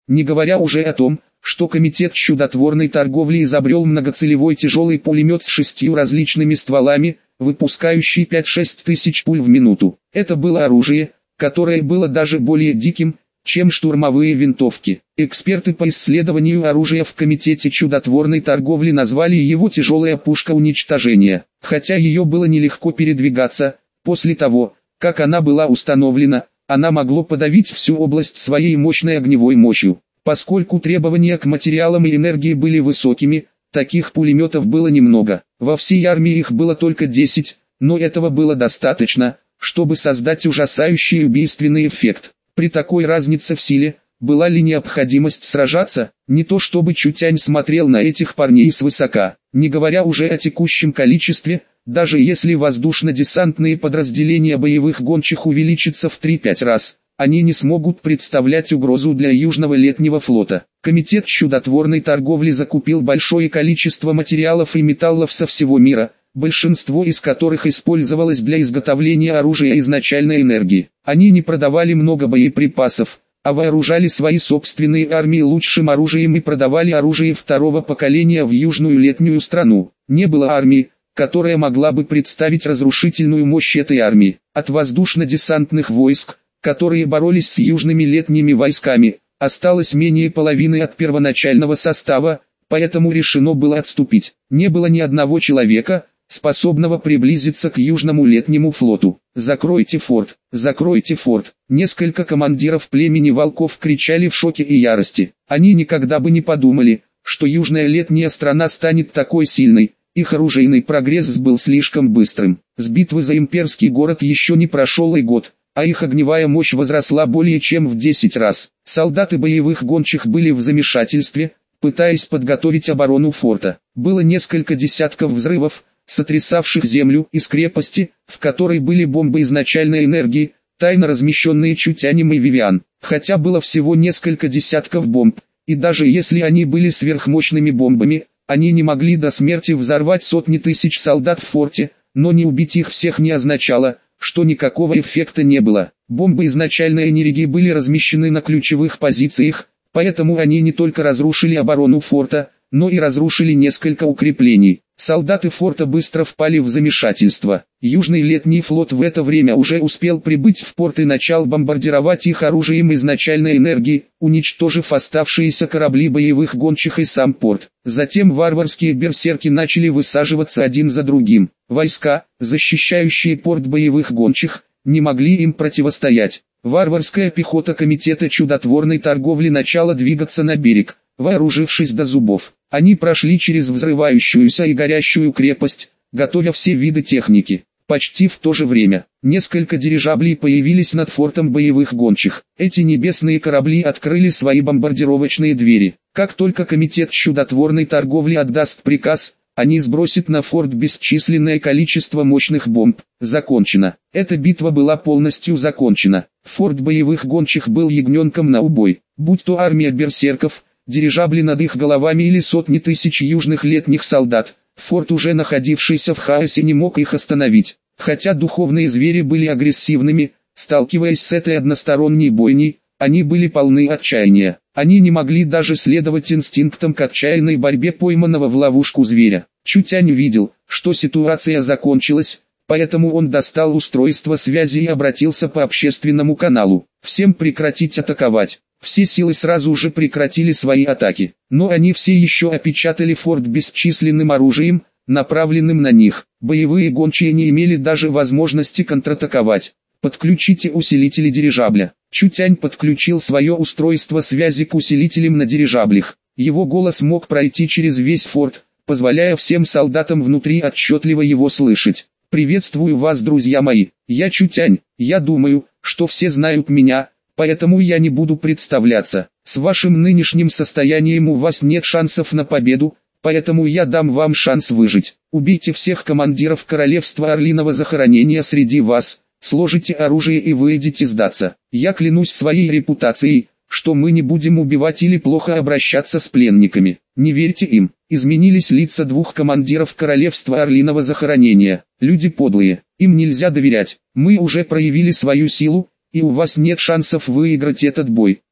Не говоря уже о том, что комитет чудотворной торговли изобрел многоцелевой тяжелый пулемет с 6 различными стволами, выпускающий 5-6 тысяч пуль в минуту. Это было оружие, которое было даже более диким, чем штурмовые винтовки. Эксперты по исследованию оружия в комитете чудотворной торговли назвали его «тяжелая пушка уничтожения». Хотя ее было нелегко передвигаться, после того, как она была установлена, она могла подавить всю область своей мощной огневой мощью. Поскольку требования к материалам и энергии были высокими, таких пулеметов было немного. Во всей армии их было только 10, но этого было достаточно, чтобы создать ужасающий убийственный эффект. При такой разнице в силе, была ли необходимость сражаться? Не то чтобы Чутянь смотрел на этих парней свысока, не говоря уже о текущем количестве, даже если воздушно-десантные подразделения боевых гончих увеличатся в 3-5 раз, они не смогут представлять угрозу для Южного летнего флота. Комитет чудотворной торговли закупил большое количество материалов и металлов со всего мира, большинство из которых использовалось для изготовления оружия изначальной энергии. Они не продавали много боеприпасов, а вооружали свои собственные армии лучшим оружием и продавали оружие второго поколения в южную летнюю страну. Не было армии, которая могла бы представить разрушительную мощь этой армии. От воздушно-десантных войск, которые боролись с южными летними войсками, осталось менее половины от первоначального состава, поэтому решено было отступить. Не было ни одного человека, способного приблизиться к южному летнему флоту. «Закройте форт! Закройте форт!» Несколько командиров племени волков кричали в шоке и ярости. Они никогда бы не подумали, что южная летняя страна станет такой сильной. Их оружейный прогресс был слишком быстрым. С битвы за имперский город еще не прошел и год, а их огневая мощь возросла более чем в 10 раз. Солдаты боевых гончих были в замешательстве, пытаясь подготовить оборону форта. Было несколько десятков взрывов, сотрясавших землю из крепости, в которой были бомбы изначальной энергии, тайно размещенные Чутянем и Вивиан. Хотя было всего несколько десятков бомб, и даже если они были сверхмощными бомбами, они не могли до смерти взорвать сотни тысяч солдат в форте, но не убить их всех не означало, что никакого эффекта не было. Бомбы изначальной энергии были размещены на ключевых позициях, поэтому они не только разрушили оборону форта, но и разрушили несколько укреплений. Солдаты форта быстро впали в замешательство. Южный летний флот в это время уже успел прибыть в порт и начал бомбардировать их оружием изначальной энергии, уничтожив оставшиеся корабли боевых гончих и сам порт. Затем варварские берсерки начали высаживаться один за другим. Войска, защищающие порт боевых гончих, не могли им противостоять. Варварская пехота комитета чудотворной торговли начала двигаться на берег, вооружившись до зубов. Они прошли через взрывающуюся и горящую крепость, готовя все виды техники. Почти в то же время, несколько дирижаблей появились над фортом боевых гончих. Эти небесные корабли открыли свои бомбардировочные двери. Как только комитет чудотворной торговли отдаст приказ, они сбросят на форт бесчисленное количество мощных бомб. Закончено. Эта битва была полностью закончена. Форт боевых гончих был ягненком на убой. Будь то армия берсерков, дирижабли над их головами или сотни тысяч южных летних солдат, форт, уже находившийся в хаосе, не мог их остановить. Хотя духовные звери были агрессивными, сталкиваясь с этой односторонней бойней, они были полны отчаяния. Они не могли даже следовать инстинктам к отчаянной борьбе пойманного в ловушку зверя. Чутянь видел, что ситуация закончилась, поэтому он достал устройство связи и обратился по общественному каналу. Всем прекратить атаковать. Все силы сразу же прекратили свои атаки, но они все еще опечатали форт бесчисленным оружием, направленным на них. Боевые гончие не имели даже возможности контратаковать. Подключите усилители дирижабля. Чутянь подключил свое устройство связи к усилителям на дирижаблях. Его голос мог пройти через весь форт, позволяя всем солдатам внутри отчетливо его слышать. «Приветствую вас, друзья мои. Я Чутянь. Я думаю, что все знают меня, поэтому я не буду представляться. С вашим нынешним состоянием у вас нет шансов на победу, поэтому я дам вам шанс выжить. Убейте всех командиров королевства Орлиного захоронения среди вас, сложите оружие и выйдите сдаться. Я клянусь своей репутацией, что мы не будем убивать или плохо обращаться с пленниками. Не верьте им». Изменились лица двух командиров королевства Орлиного захоронения. Люди подлые, им нельзя доверять. Мы уже проявили свою силу, и у вас нет шансов выиграть этот бой.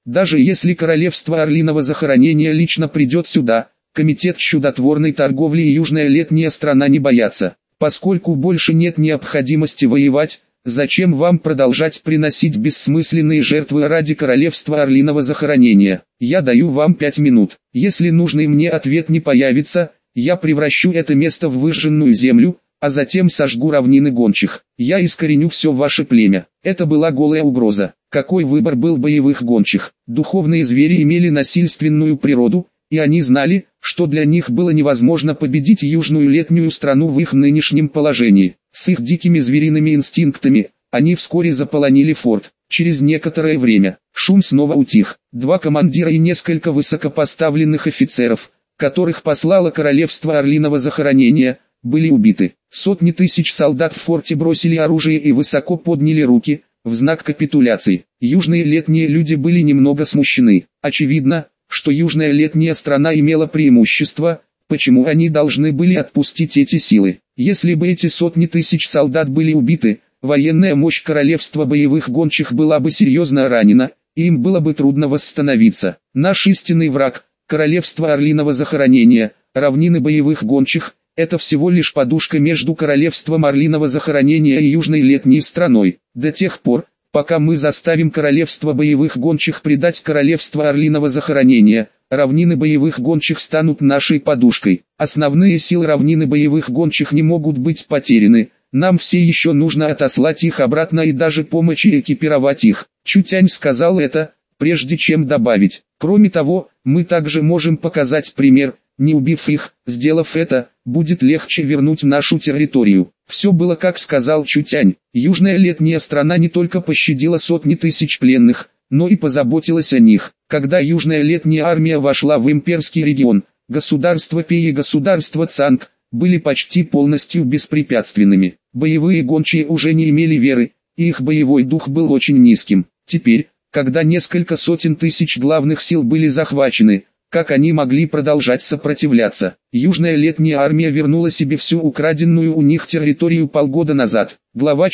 Даже если королевство Орлиного захоронения лично придет сюда, комитет чудотворной торговли и южная летняя страна не боятся. Поскольку больше нет необходимости воевать, зачем вам продолжать приносить бессмысленные жертвы ради королевства Орлиного захоронения? Я даю вам 5 минут. Если нужный мне ответ не появится, я превращу это место в выжженную землю, а затем сожгу равнины гончих. Я искореню все ваше племя. Это была голая угроза. Какой выбор был боевых гончих? Духовные звери имели насильственную природу, и они знали, что для них было невозможно победить южную летнюю страну в их нынешнем положении. С их дикими звериными инстинктами, они вскоре заполонили форт. Через некоторое время, шум снова утих. 2 командира и несколько высокопоставленных офицеров, которых послало королевство Орлиного захоронения, были убиты. Сотни тысяч солдат в форте бросили оружие и высоко подняли руки, в знак капитуляции. Южные летние люди были немного смущены. Очевидно, что южная летняя страна имела преимущество, почему они должны были отпустить эти силы. Если бы эти сотни тысяч солдат были убиты, военная мощь королевства боевых гончих была бы серьезно ранена, и им было бы трудно восстановиться. Наш истинный враг, королевство Орлиного захоронения, равнины боевых гончих, это всего лишь подушка между королевством Орлиного захоронения и южной летней страной. До тех пор, пока мы заставим королевство боевых гончих предать королевство Орлиного захоронения, равнины боевых гончих станут нашей подушкой. Основные силы равнины боевых гончих не могут быть потеряны. Нам все еще нужно отослать их обратно и даже помочь и экипировать их. Чутянь сказал это, прежде чем добавить. Кроме того, мы также можем показать пример. Не убив их, сделав это, будет легче вернуть нашу территорию. Все было как сказал Чутянь. Южная летняя страна не только пощадила сотни тысяч пленных, но и позаботилась о них. Когда южная летняя армия вошла в имперский регион, государство Пей и государство Цанг были почти полностью беспрепятственными. Боевые гончие уже не имели веры, и их боевой дух был очень низким. Теперь, когда несколько сотен тысяч главных сил были захвачены, как они могли продолжать сопротивляться? Южная летняя армия вернула себе всю украденную у них территорию полгода назад. Глава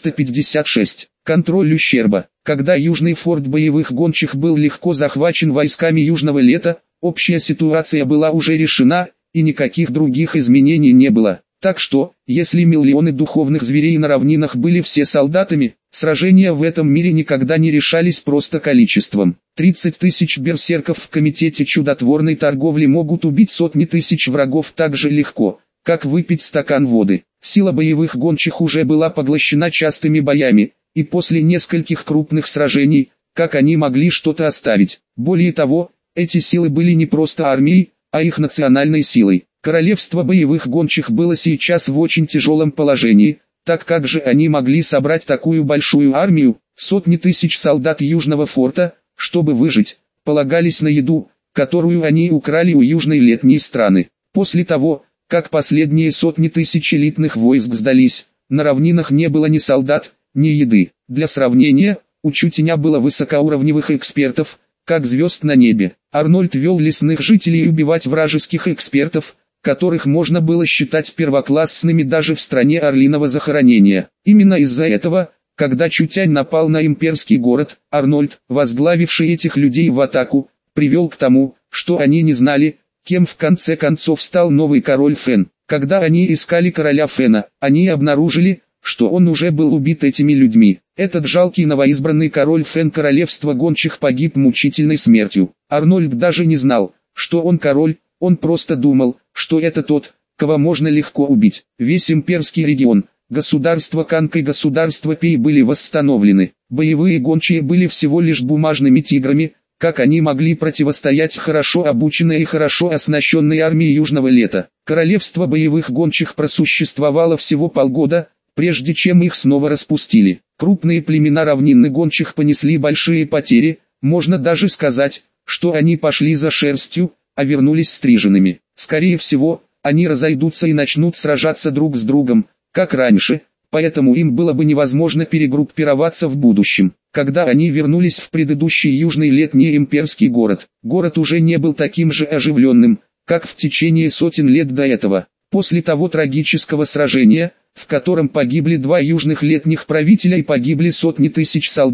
456. Контроль ущерба. Когда южный форт боевых гончих был легко захвачен войсками Южного лета, общая ситуация была уже решена, и никаких других изменений не было. Так что, если миллионы духовных зверей на равнинах были все солдатами, сражения в этом мире никогда не решались просто количеством. 30 тысяч берсерков в комитете чудотворной торговли могут убить сотни тысяч врагов так же легко, как выпить стакан воды. Сила боевых гончих уже была поглощена частыми боями, и после нескольких крупных сражений, как они могли что-то оставить. Более того, эти силы были не просто армией, а их национальной силой. Королевство боевых гончих было сейчас в очень тяжелом положении, так как же они могли собрать такую большую армию, сотни тысяч солдат Южного форта, чтобы выжить, полагались на еду, которую они украли у южной летней страны. После того, как последние сотни тысяч элитных войск сдались, на равнинах не было ни солдат, ни еды. Для сравнения, у Чутяня было высокоуровневых экспертов, как звезд на небе. Арнольд вел лесных жителей убивать вражеских экспертов, которых можно было считать первоклассными даже в стране Орлиного захоронения. Именно из-за этого, когда Чутянь напал на имперский город, Арнольд, возглавивший этих людей в атаку, привел к тому, что они не знали, кем в конце концов стал новый король Фэн. Когда они искали короля Фэна, они обнаружили, что он уже был убит этими людьми. Этот жалкий новоизбранный король Фэн королевства гончих погиб мучительной смертью. Арнольд даже не знал, что он король, он просто думал, что это тот, кого можно легко убить. Весь имперский регион, государство Канг и государство Пей были восстановлены. Боевые гончие были всего лишь бумажными тиграми, как они могли противостоять хорошо обученной и хорошо оснащенной армии Южного лета. Королевство боевых гончих просуществовало всего полгода, прежде чем их снова распустили. Крупные племена равнинных гончих понесли большие потери, можно даже сказать, что они пошли за шерстью, а вернулись стриженными. Скорее всего, они разойдутся и начнут сражаться друг с другом, как раньше, поэтому им было бы невозможно перегруппироваться в будущем. Когда они вернулись в предыдущий южный летний имперский город, город уже не был таким же оживленным, как в течение сотен лет до этого. После того трагического сражения, в котором погибли 2 южных летних правителя и погибли сотни тысяч солдат,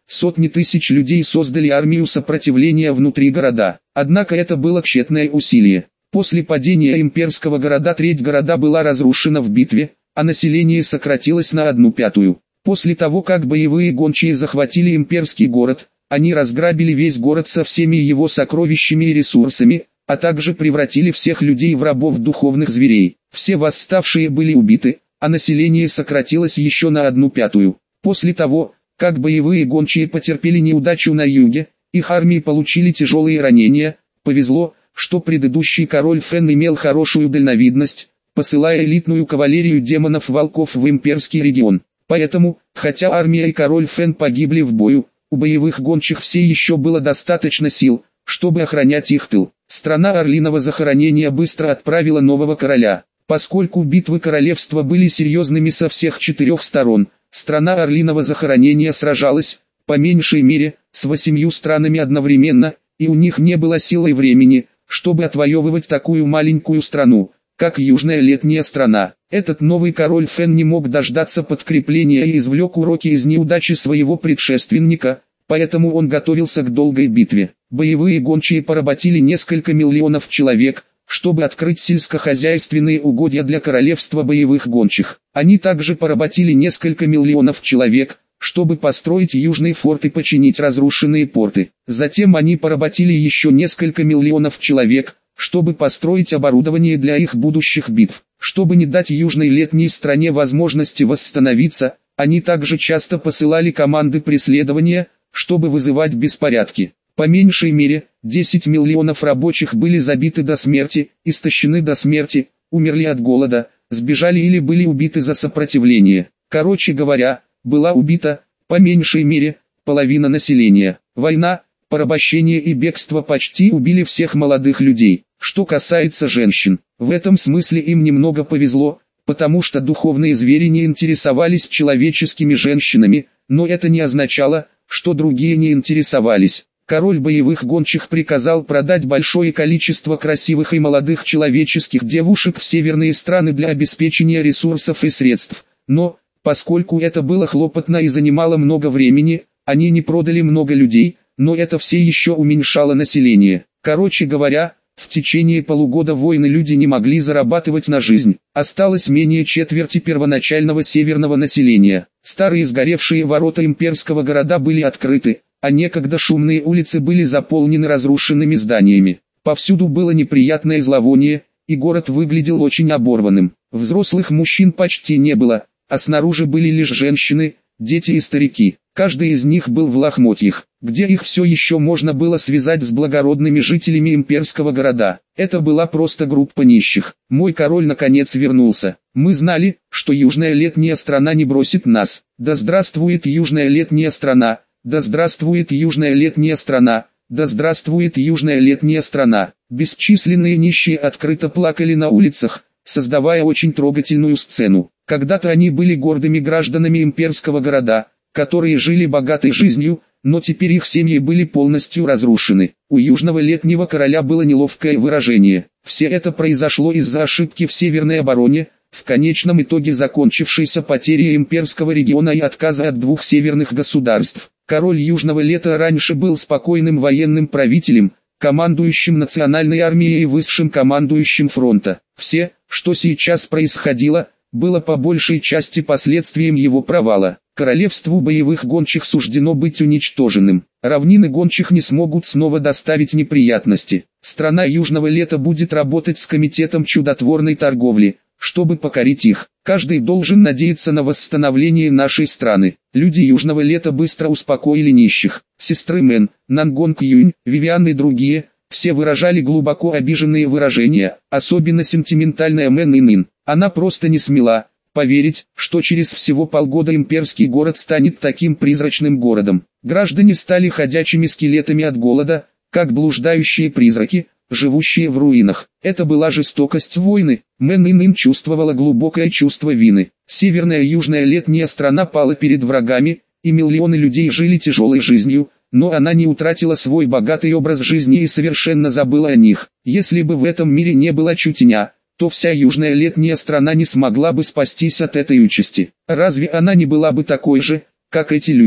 Сотни тысяч людей создали армию сопротивления внутри города. Однако это было тщетное усилие. После падения имперского города треть города была разрушена в битве, а население сократилось на 1/5. После того, как боевые гончие захватили имперский город, они разграбили весь город со всеми его сокровищами и ресурсами, а также превратили всех людей в рабов духовных зверей. Все восставшие были убиты, а население сократилось еще на 1/5. После того, как боевые гончие потерпели неудачу на юге, их армии получили тяжелые ранения. Повезло, что предыдущий король Фен имел хорошую дальновидность, посылая элитную кавалерию демонов-волков в имперский регион. Поэтому, хотя армия и король Фен погибли в бою, у боевых гончих все еще было достаточно сил, чтобы охранять их тыл. Страна Орлиного захоронения быстро отправила нового короля. Поскольку битвы королевства были серьезными со всех 4 сторон, страна Орлиного захоронения сражалась, по меньшей мере, с 8 странами одновременно, и у них не было силы и времени, чтобы отвоевывать такую маленькую страну, как Южная Летняя страна. Этот новый король Фен не мог дождаться подкрепления и извлек уроки из неудачи своего предшественника, поэтому он готовился к долгой битве. Боевые гончие поработили несколько миллионов человек, чтобы открыть сельскохозяйственные угодья для королевства боевых гончих. Они также поработили несколько миллионов человек, чтобы построить южный форт и починить разрушенные порты. Затем они поработили еще несколько миллионов человек, чтобы построить оборудование для их будущих битв. Чтобы не дать Южной Летней стране возможности восстановиться, они также часто посылали команды преследования, чтобы вызывать беспорядки. По меньшей мере, 10 миллионов рабочих были забиты до смерти, истощены до смерти, умерли от голода, сбежали или были убиты за сопротивление. Короче говоря, была убита, по меньшей мере, половина населения. Война, порабощение и бегство почти убили всех молодых людей. Что касается женщин, в этом смысле им немного повезло, потому что духовные звери не интересовались человеческими женщинами, но это не означало, что другие не интересовались. Король боевых гончих приказал продать большое количество красивых и молодых человеческих девушек в северные страны для обеспечения ресурсов и средств, но, поскольку это было хлопотно и занимало много времени, они не продали много людей, но это все еще уменьшало население. Короче говоря, в течение полугода войны люди не могли зарабатывать на жизнь. Осталось менее четверти первоначального северного населения. Старые сгоревшие ворота имперского города были открыты, а некогда шумные улицы были заполнены разрушенными зданиями. Повсюду было неприятное зловоние, и город выглядел очень оборванным. Взрослых мужчин почти не было, а снаружи были лишь женщины, дети и старики. Каждый из них был в лохмотьях, где их все еще можно было связать с благородными жителями имперского города. Это была просто группа нищих. Мой король наконец вернулся. Мы знали, что Южная Летняя страна не бросит нас. Да здравствует Южная Летняя страна, да здравствует Южная Летняя страна, да здравствует Южная Летняя страна. Бесчисленные нищие открыто плакали на улицах, создавая очень трогательную сцену. Когда-то они были гордыми гражданами имперского города, которые жили богатой жизнью, но теперь их семьи были полностью разрушены. У Южного Летнего короля было неловкое выражение. Все это произошло из-за ошибки в северной обороне, в конечном итоге закончившейся потерей имперского региона и отказа от 2 северных государств. Король Южного Лета раньше был спокойным военным правителем, командующим национальной армией и высшим командующим фронта. Все, что сейчас происходило, было по большей части последствием его провала. Королевству боевых гончих суждено быть уничтоженным. Равнины гончих не смогут снова доставить неприятности. Страна Южного Лета будет работать с комитетом чудотворной торговли, чтобы покорить их. Каждый должен надеяться на восстановление нашей страны. Люди Южного Лета быстро успокоили нищих. Сестры Мэн, Нангонг Юнь, Вивиан и другие, все выражали глубоко обиженные выражения, особенно сентиментальная Мэн Инин. Она просто не смела поверить, что через всего полгода имперский город станет таким призрачным городом. Граждане стали ходячими скелетами от голода, как блуждающие призраки, живущие в руинах. Это была жестокость войны. Мэн Инин чувствовала глубокое чувство вины. Северная и Южная Летняя страна пала перед врагами, и миллионы людей жили тяжелой жизнью, но она не утратила свой богатый образ жизни и совершенно забыла о них. Если бы в этом мире не было чутья, то вся Южная Летняя страна не смогла бы спастись от этой участи. Разве она не была бы такой же, как эти люди?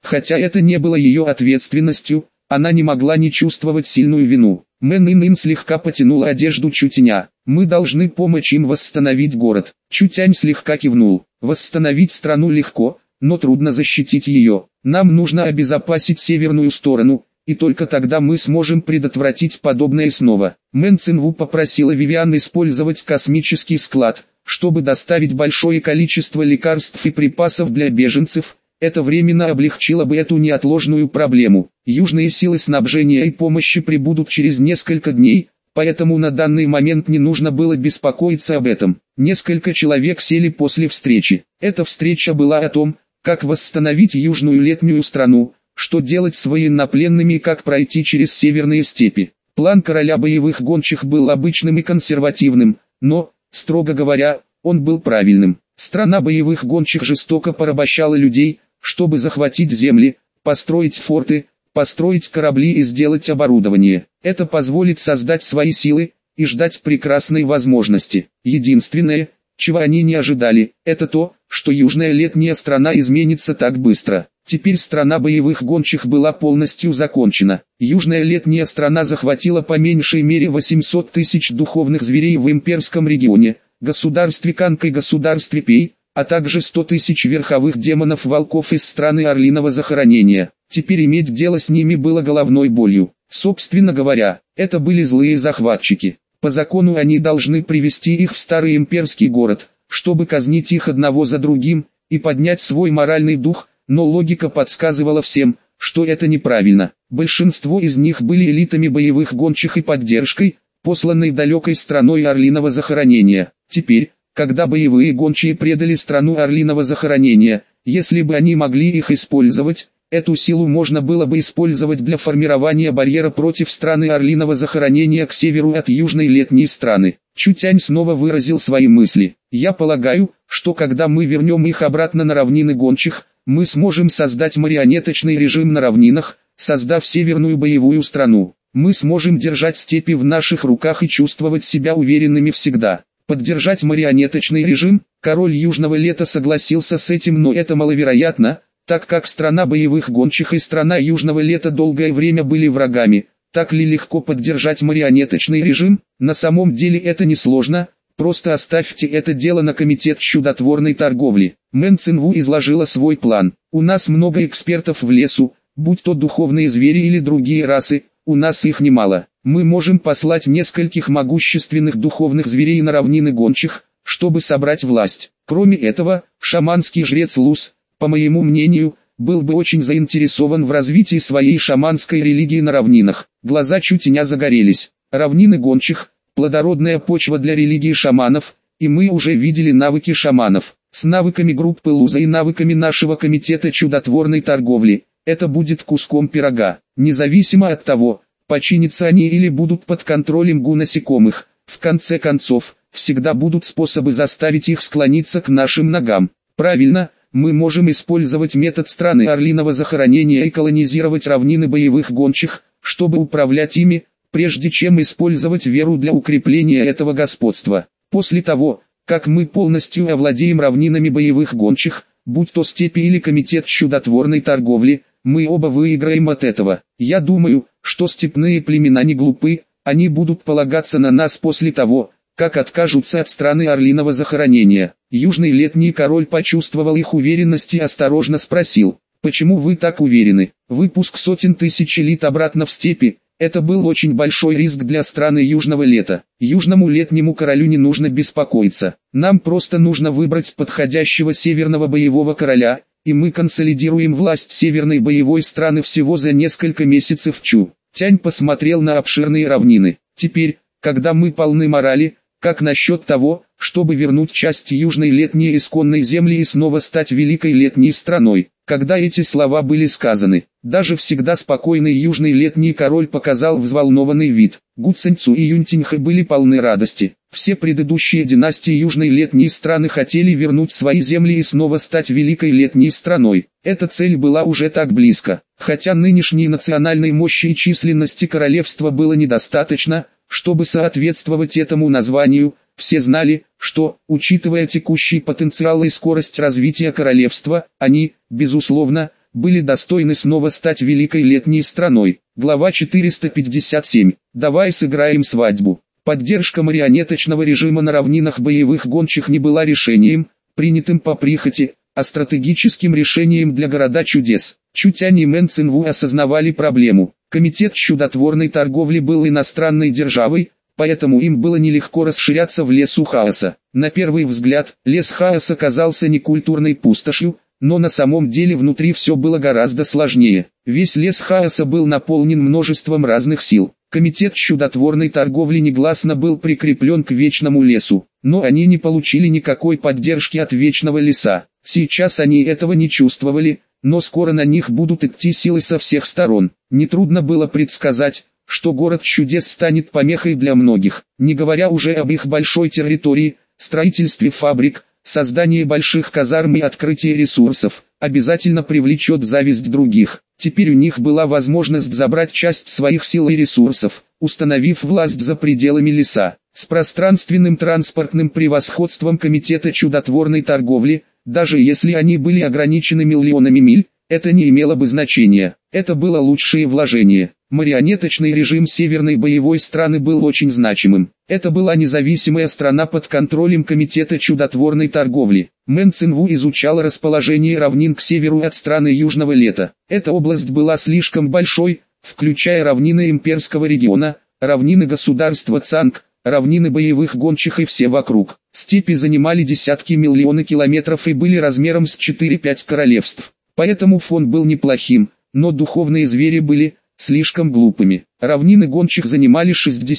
Хотя это не было ее ответственностью, она не могла не чувствовать сильную вину. Мэн Ин слегка потянула одежду Чутяня. «Мы должны помочь им восстановить город». Чутянь слегка кивнул. «Восстановить страну легко, но трудно защитить ее. Нам нужно обезопасить северную сторону, и только тогда мы сможем предотвратить подобное снова». Мэн Цинву попросила Вивиан использовать космический склад, чтобы доставить большое количество лекарств и припасов для беженцев. Это временно облегчило бы эту неотложную проблему. Южные силы снабжения и помощи прибудут через несколько дней, поэтому на данный момент не нужно было беспокоиться об этом. Несколько человек сели после встречи. Эта встреча была о том, как восстановить южную летнюю страну, что делать с военнопленными и как пройти через северные степи. План короля боевых гончих был обычным и консервативным, но, строго говоря, он был правильным. Страна боевых гончих жестоко порабощала людей, чтобы захватить земли, построить форты, построить корабли и сделать оборудование. Это позволит создать свои силы и ждать прекрасной возможности. Единственное, чего они не ожидали, это то, что южная летняя страна изменится так быстро. Теперь страна боевых гончих была полностью закончена. Южная летняя страна захватила по меньшей мере 800 тысяч духовных зверей в имперском регионе, государстве Канг и государстве Пей, а также 100 тысяч верховых демонов-волков из страны Орлиного захоронения. Теперь иметь дело с ними было головной болью. Собственно говоря, это были злые захватчики. По закону они должны привести их в старый имперский город, чтобы казнить их одного за другим и поднять свой моральный дух, но логика подсказывала всем, что это неправильно. Большинство из них были элитами боевых гончих и поддержкой, посланной далекой страной Орлиного захоронения. Теперь, когда боевые гончие предали страну Орлиного захоронения, если бы они могли их использовать, эту силу можно было бы использовать для формирования барьера против страны Орлиного захоронения к северу от южной летней страны. Чутянь снова выразил свои мысли. «Я полагаю, что когда мы вернем их обратно на равнины гончих, мы сможем создать марионеточный режим на равнинах, создав северную боевую страну. Мы сможем держать степи в наших руках и чувствовать себя уверенными всегда». Поддержать марионеточный режим, король Южного Лета согласился с этим, но это маловероятно, так как страна боевых гончих и страна Южного Лета долгое время были врагами. Так ли легко поддержать марионеточный режим? На самом деле это несложно, просто оставьте это дело на комитет чудотворной торговли. Мэн Цинву изложила свой план. У нас много экспертов в лесу, будь то духовные звери или другие расы, у нас их немало. Мы можем послать нескольких могущественных духовных зверей на равнины гончих, чтобы собрать власть. Кроме этого, шаманский жрец Лус, по моему мнению, был бы очень заинтересован в развитии своей шаманской религии на равнинах. Глаза Чутяня загорелись. Равнины гончих – плодородная почва для религии шаманов, и мы уже видели навыки шаманов. С навыками группы Луза и навыками нашего комитета чудотворной торговли, это будет куском пирога. Независимо от того, починятся они или будут под контролем гу-насекомых, в конце концов, всегда будут способы заставить их склониться к нашим ногам. Правильно, мы можем использовать метод страны Орлиного захоронения и колонизировать равнины боевых гончих, чтобы управлять ими, прежде чем использовать веру для укрепления этого господства. После того, как мы полностью овладеем равнинами боевых гончих, будь то степи или комитет чудотворной торговли, мы оба выиграем от этого. Я думаю, что степные племена не глупы, они будут полагаться на нас после того, как откажутся от страны Орлиного захоронения. Южный летний король почувствовал их уверенность и осторожно спросил: «Почему вы так уверены? Выпуск сотен тысяч элит обратно в степи – это был очень большой риск для страны Южного Лета. Южному летнему королю не нужно беспокоиться. Нам просто нужно выбрать подходящего северного боевого короля, и мы консолидируем власть северной боевой страны всего за несколько месяцев». Тянь посмотрел на обширные равнины. «Теперь, когда мы полны морали, как насчет того, чтобы вернуть часть южной летней исконной земли и снова стать великой летней страной?» Когда эти слова были сказаны, даже всегда спокойный южный летний король показал взволнованный вид. Гу Циньцу и Юнь Тиньхэ были полны радости. Все предыдущие династии южной летней страны хотели вернуть свои земли и снова стать великой летней страной. Эта цель была уже так близко. Хотя нынешней национальной мощи и численности королевства было недостаточно, чтобы соответствовать этому названию, все знали, что, учитывая текущий потенциал и скорость развития королевства, они, безусловно, были достойны снова стать великой летней страной. Глава 457. Давай сыграем свадьбу. Поддержка марионеточного режима на равнинах боевых гончих не была решением, принятым по прихоти, а стратегическим решением для города чудес. Чутянь и Мэн Цинву осознавали проблему. Комитет чудотворной торговли был иностранной державой, поэтому им было нелегко расширяться в лесу хаоса. На первый взгляд, лес хаоса казался некультурной пустошью, но на самом деле внутри все было гораздо сложнее. Весь лес хаоса был наполнен множеством разных сил. Комитет чудотворной торговли негласно был прикреплен к Вечному лесу, но они не получили никакой поддержки от Вечного леса. Сейчас они этого не чувствовали, но скоро на них будут идти силы со всех сторон. Нетрудно было предсказать, что город чудес станет помехой для многих, не говоря уже об их большой территории, строительстве фабрик, создании больших казарм и открытии ресурсов, обязательно привлечет зависть других. Теперь у них была возможность забрать часть своих сил и ресурсов, установив власть за пределами леса. С пространственным транспортным превосходством Комитета чудотворной торговли, даже если они были ограничены миллионами миль, это не имело бы значения. Это было лучшее вложение. Марионеточный режим Северной боевой страны был очень значимым. Это была независимая страна под контролем Комитета чудотворной торговли. Мэн Цинву изучал расположение равнин к северу от страны Южного лета. Эта область была слишком большой, включая равнины имперского региона, равнины государства Цанг, равнины боевых гончих и все вокруг. Степи занимали десятки миллионов километров и были размером с 4-5 королевств. Поэтому фон был неплохим, но духовные звери были слишком глупыми. Равнины гончих занимали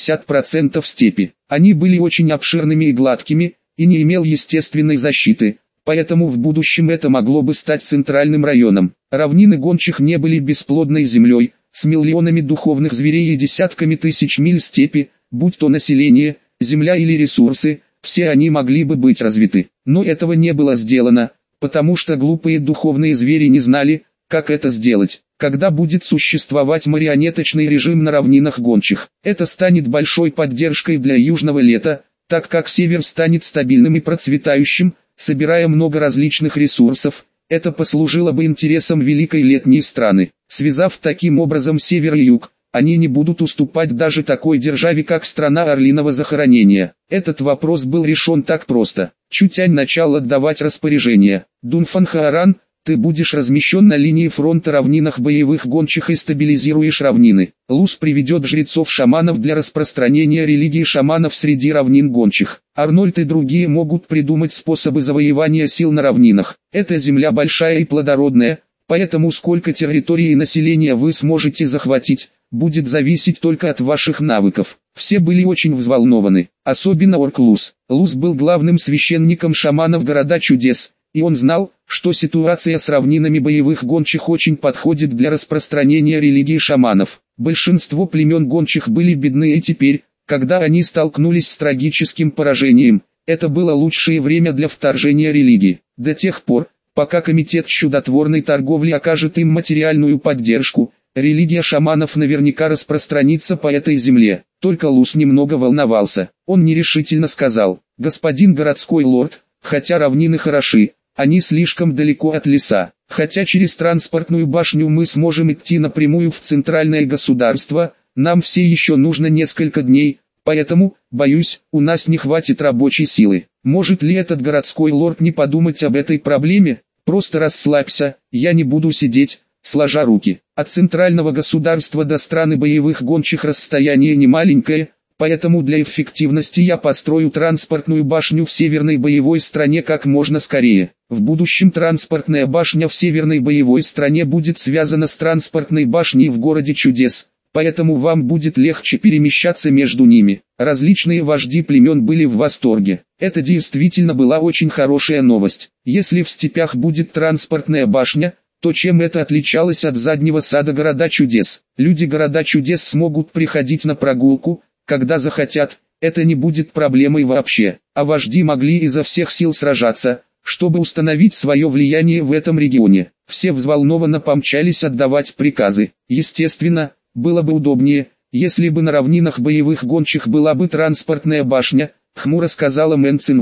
60% степи. Они были очень обширными и гладкими, и не имел естественной защиты, поэтому в будущем это могло бы стать центральным районом. Равнины гончих не были бесплодной землей, с миллионами духовных зверей и десятками тысяч миль степи, будь то население, земля или ресурсы, все они могли бы быть развиты. Но этого не было сделано, потому что глупые духовные звери не знали, как это сделать. Когда будет существовать марионеточный режим на равнинах гончих, это станет большой поддержкой для Южного лета, так как Север станет стабильным и процветающим, собирая много различных ресурсов. Это послужило бы интересам великой летней страны. Связав таким образом Север и Юг, они не будут уступать даже такой державе, как страна Орлиного захоронения. Этот вопрос был решен так просто. Чутянь начал отдавать распоряжения. Дунфан Хааран, ты будешь размещен на линии фронта равнинах боевых гончих и стабилизируешь равнины. Лус приведет жрецов-шаманов для распространения религии шаманов среди равнин гончих. Арнольд и другие могут придумать способы завоевания сил на равнинах. Эта земля большая и плодородная, поэтому сколько территории и населения вы сможете захватить, будет зависеть только от ваших навыков. Все были очень взволнованы, особенно Орк Лус. Лус был главным священником шаманов города чудес, и он знал, что ситуация с равнинами боевых гончих очень подходит для распространения религии шаманов. Большинство племен гончих были бедны, и теперь, когда они столкнулись с трагическим поражением, это было лучшее время для вторжения религии. До тех пор, пока Комитет чудотворной торговли окажет им материальную поддержку, религия шаманов наверняка распространится по этой земле. Только Лус немного волновался. Он нерешительно сказал: «Господин городской лорд, хотя равнины хороши, они слишком далеко от леса. Хотя через транспортную башню мы сможем идти напрямую в центральное государство, нам все еще нужно несколько дней, поэтому, боюсь, у нас не хватит рабочей силы. Может ли этот городской лорд не подумать об этой проблеме? Просто расслабься, я не буду сидеть, сложа руки. От центрального государства до страны боевых гончих расстояние не маленькое, поэтому для эффективности я построю транспортную башню в северной боевой стране как можно скорее. В будущем транспортная башня в северной боевой стране будет связана с транспортной башней в городе чудес, поэтому вам будет легче перемещаться между ними». Различные вожди племен были в восторге. Это действительно была очень хорошая новость. Если в степях будет транспортная башня, то чем это отличалось от заднего сада города чудес? Люди города чудес смогут приходить на прогулку, когда захотят, это не будет проблемой вообще, а вожди могли изо всех сил сражаться, чтобы установить свое влияние в этом регионе. Все взволнованно помчались отдавать приказы. Естественно, было бы удобнее, если бы на равнинах боевых гончих была бы транспортная башня, хмуро сказала Мэн Цинву.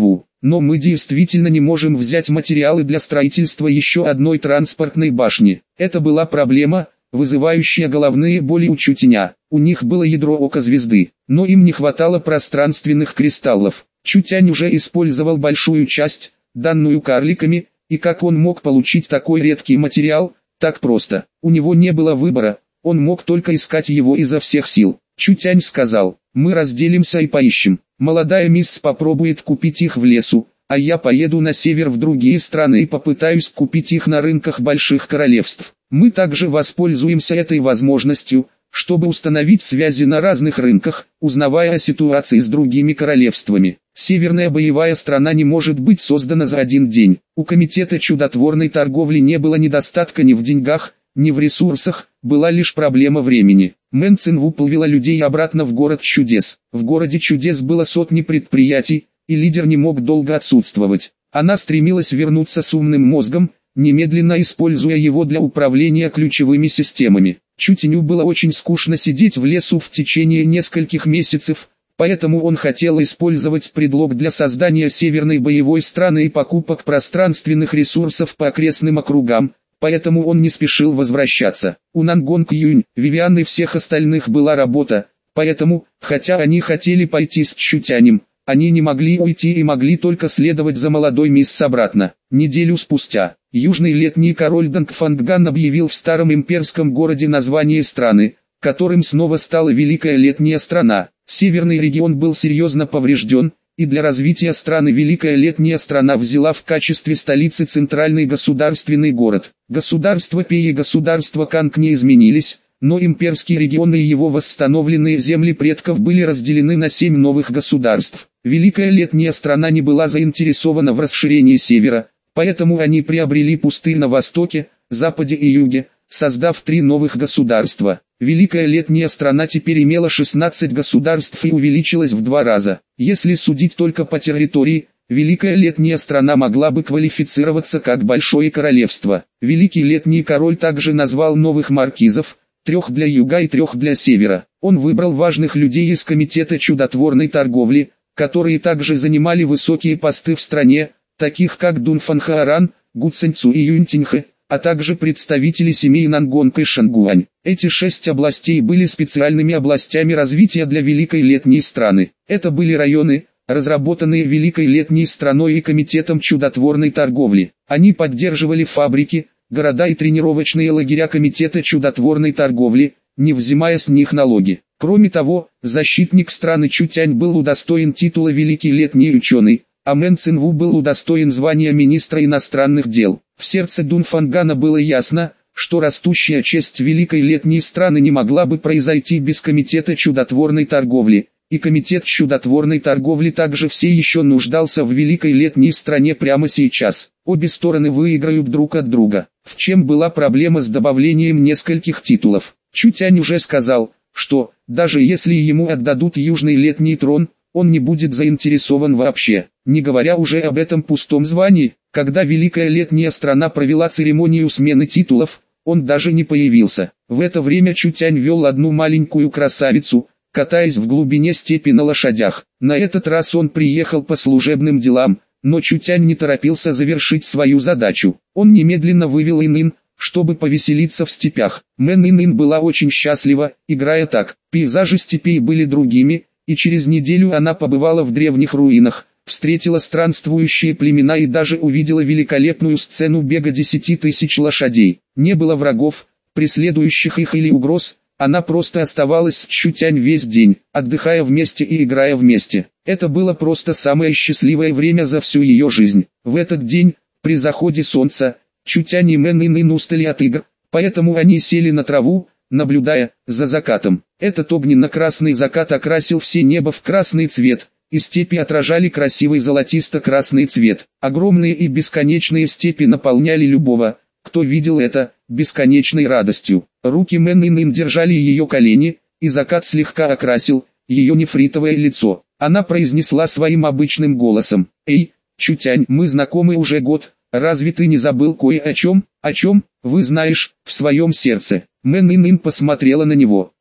но мы действительно не можем взять материалы для строительства еще одной транспортной башни. Это была проблема, вызывающая головные боли у Чутяня. У них было ядро ока звезды, но им не хватало пространственных кристаллов. Чутянь уже использовал большую часть, данную карликами, и как он мог получить такой редкий материал, так просто. У него не было выбора, он мог только искать его изо всех сил. Чутянь сказал: «Мы разделимся и поищем. Молодая мисс попробует купить их в лесу, а я поеду на север в другие страны и попытаюсь купить их на рынках больших королевств. Мы также воспользуемся этой возможностью, чтобы установить связи на разных рынках, узнавая о ситуации с другими королевствами. Северная боевая страна не может быть создана за один день. У комитета чудотворной торговли не было недостатка ни в деньгах, ни в ресурсах, была лишь проблема времени. Мэн Цинву повела людей обратно в город чудес. В городе чудес было сотни предприятий, и лидер не мог долго отсутствовать. Она стремилась вернуться с умным мозгом, немедленно используя его для управления ключевыми системами. Чутяню было очень скучно сидеть в лесу в течение нескольких месяцев, поэтому он хотел использовать предлог для создания северной боевой страны и покупок пространственных ресурсов по окрестным округам, поэтому он не спешил возвращаться. У Нангонг Юнь, Вивиан и всех остальных была работа, поэтому, хотя они хотели пойти с Чутянем, они не могли уйти и могли только следовать за молодой мисс обратно. Неделю спустя, южный летний король Дангфанган объявил в старом имперском городе название страны, которым снова стала Великая Летняя Страна. Северный регион был серьезно поврежден, и для развития страны Великая Летняя Страна взяла в качестве столицы центральный государственный город. Государство Пей и государство Канг не изменились, но имперский регион и его восстановленные земли предков были разделены на 7 новых государств. Великая Летняя Страна не была заинтересована в расширении севера, поэтому они приобрели пустырь на востоке, западе и юге, создав 3 новых государства. Великая Летняя Страна теперь имела 16 государств и увеличилась в 2 раза. Если судить только по территории, Великая Летняя Страна могла бы квалифицироваться как Большое Королевство. Великий Летний Король также назвал новых маркизов, 3 для юга и 3 для севера. Он выбрал важных людей из комитета чудотворной торговли, которые также занимали высокие посты в стране, таких как Дунфанхааран, Гуцэньцу и Юньтинхэ, а также представители семей Нангонг и Шангуань. Эти 6 областей были специальными областями развития для Великой Летней Страны. Это были районы, разработанные Великой Летней Страной и Комитетом чудотворной торговли. Они поддерживали фабрики, города и тренировочные лагеря Комитета чудотворной торговли, не взимая с них налоги. Кроме того, защитник страны Чутянь был удостоен титула Великий Летний Ученый, а Мэн Цинву был удостоен звания министра иностранных дел. В сердце Дунфангана было ясно, что растущая честь Великой Летней Страны не могла бы произойти без Комитета чудотворной торговли, и Комитет чудотворной торговли также все еще нуждался в Великой Летней Стране прямо сейчас. Обе стороны выиграют друг от друга. В чем была проблема с добавлением нескольких титулов? Чутянь уже сказал, что, даже если ему отдадут Южный Летний Трон, он не будет заинтересован вообще, не говоря уже об этом пустом звании. Когда Великая Летняя Страна провела церемонию смены титулов, он даже не появился. В это время Чутянь вел одну маленькую красавицу, катаясь в глубине степи на лошадях. На этот раз он приехал по служебным делам, но Чутянь не торопился завершить свою задачу. Он немедленно вывел Инын, чтобы повеселиться в степях. Мэн Инын была очень счастлива, играя так. Пейзажи степей были другими, и через неделю она побывала в древних руинах, встретила странствующие племена и даже увидела великолепную сцену бега 10 тысяч лошадей. Не было врагов, преследующих их или угроз, она просто оставалась с Чутянь весь день, отдыхая вместе и играя вместе. Это было просто самое счастливое время за всю ее жизнь. В этот день, при заходе солнца, Чутянь и Мэн Инын устали от игр, поэтому они сели на траву, наблюдая за закатом. Этот огненно-красный закат окрасил все небо в красный цвет, и степи отражали красивый золотисто-красный цвет. Огромные и бесконечные степи наполняли любого, кто видел это, бесконечной радостью. Руки Мэн Инын держали ее колени, и закат слегка окрасил ее нефритовое лицо. Она произнесла своим обычным голосом: «Эй, Чутянь, мы знакомы уже год, разве ты не забыл кое о чем? О чем, вы знаешь, в своем сердце?» Мэн Инын посмотрела на него.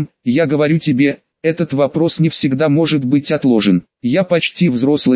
Я говорю тебе, этот вопрос не всегда может быть отложен. Я почти взрослая,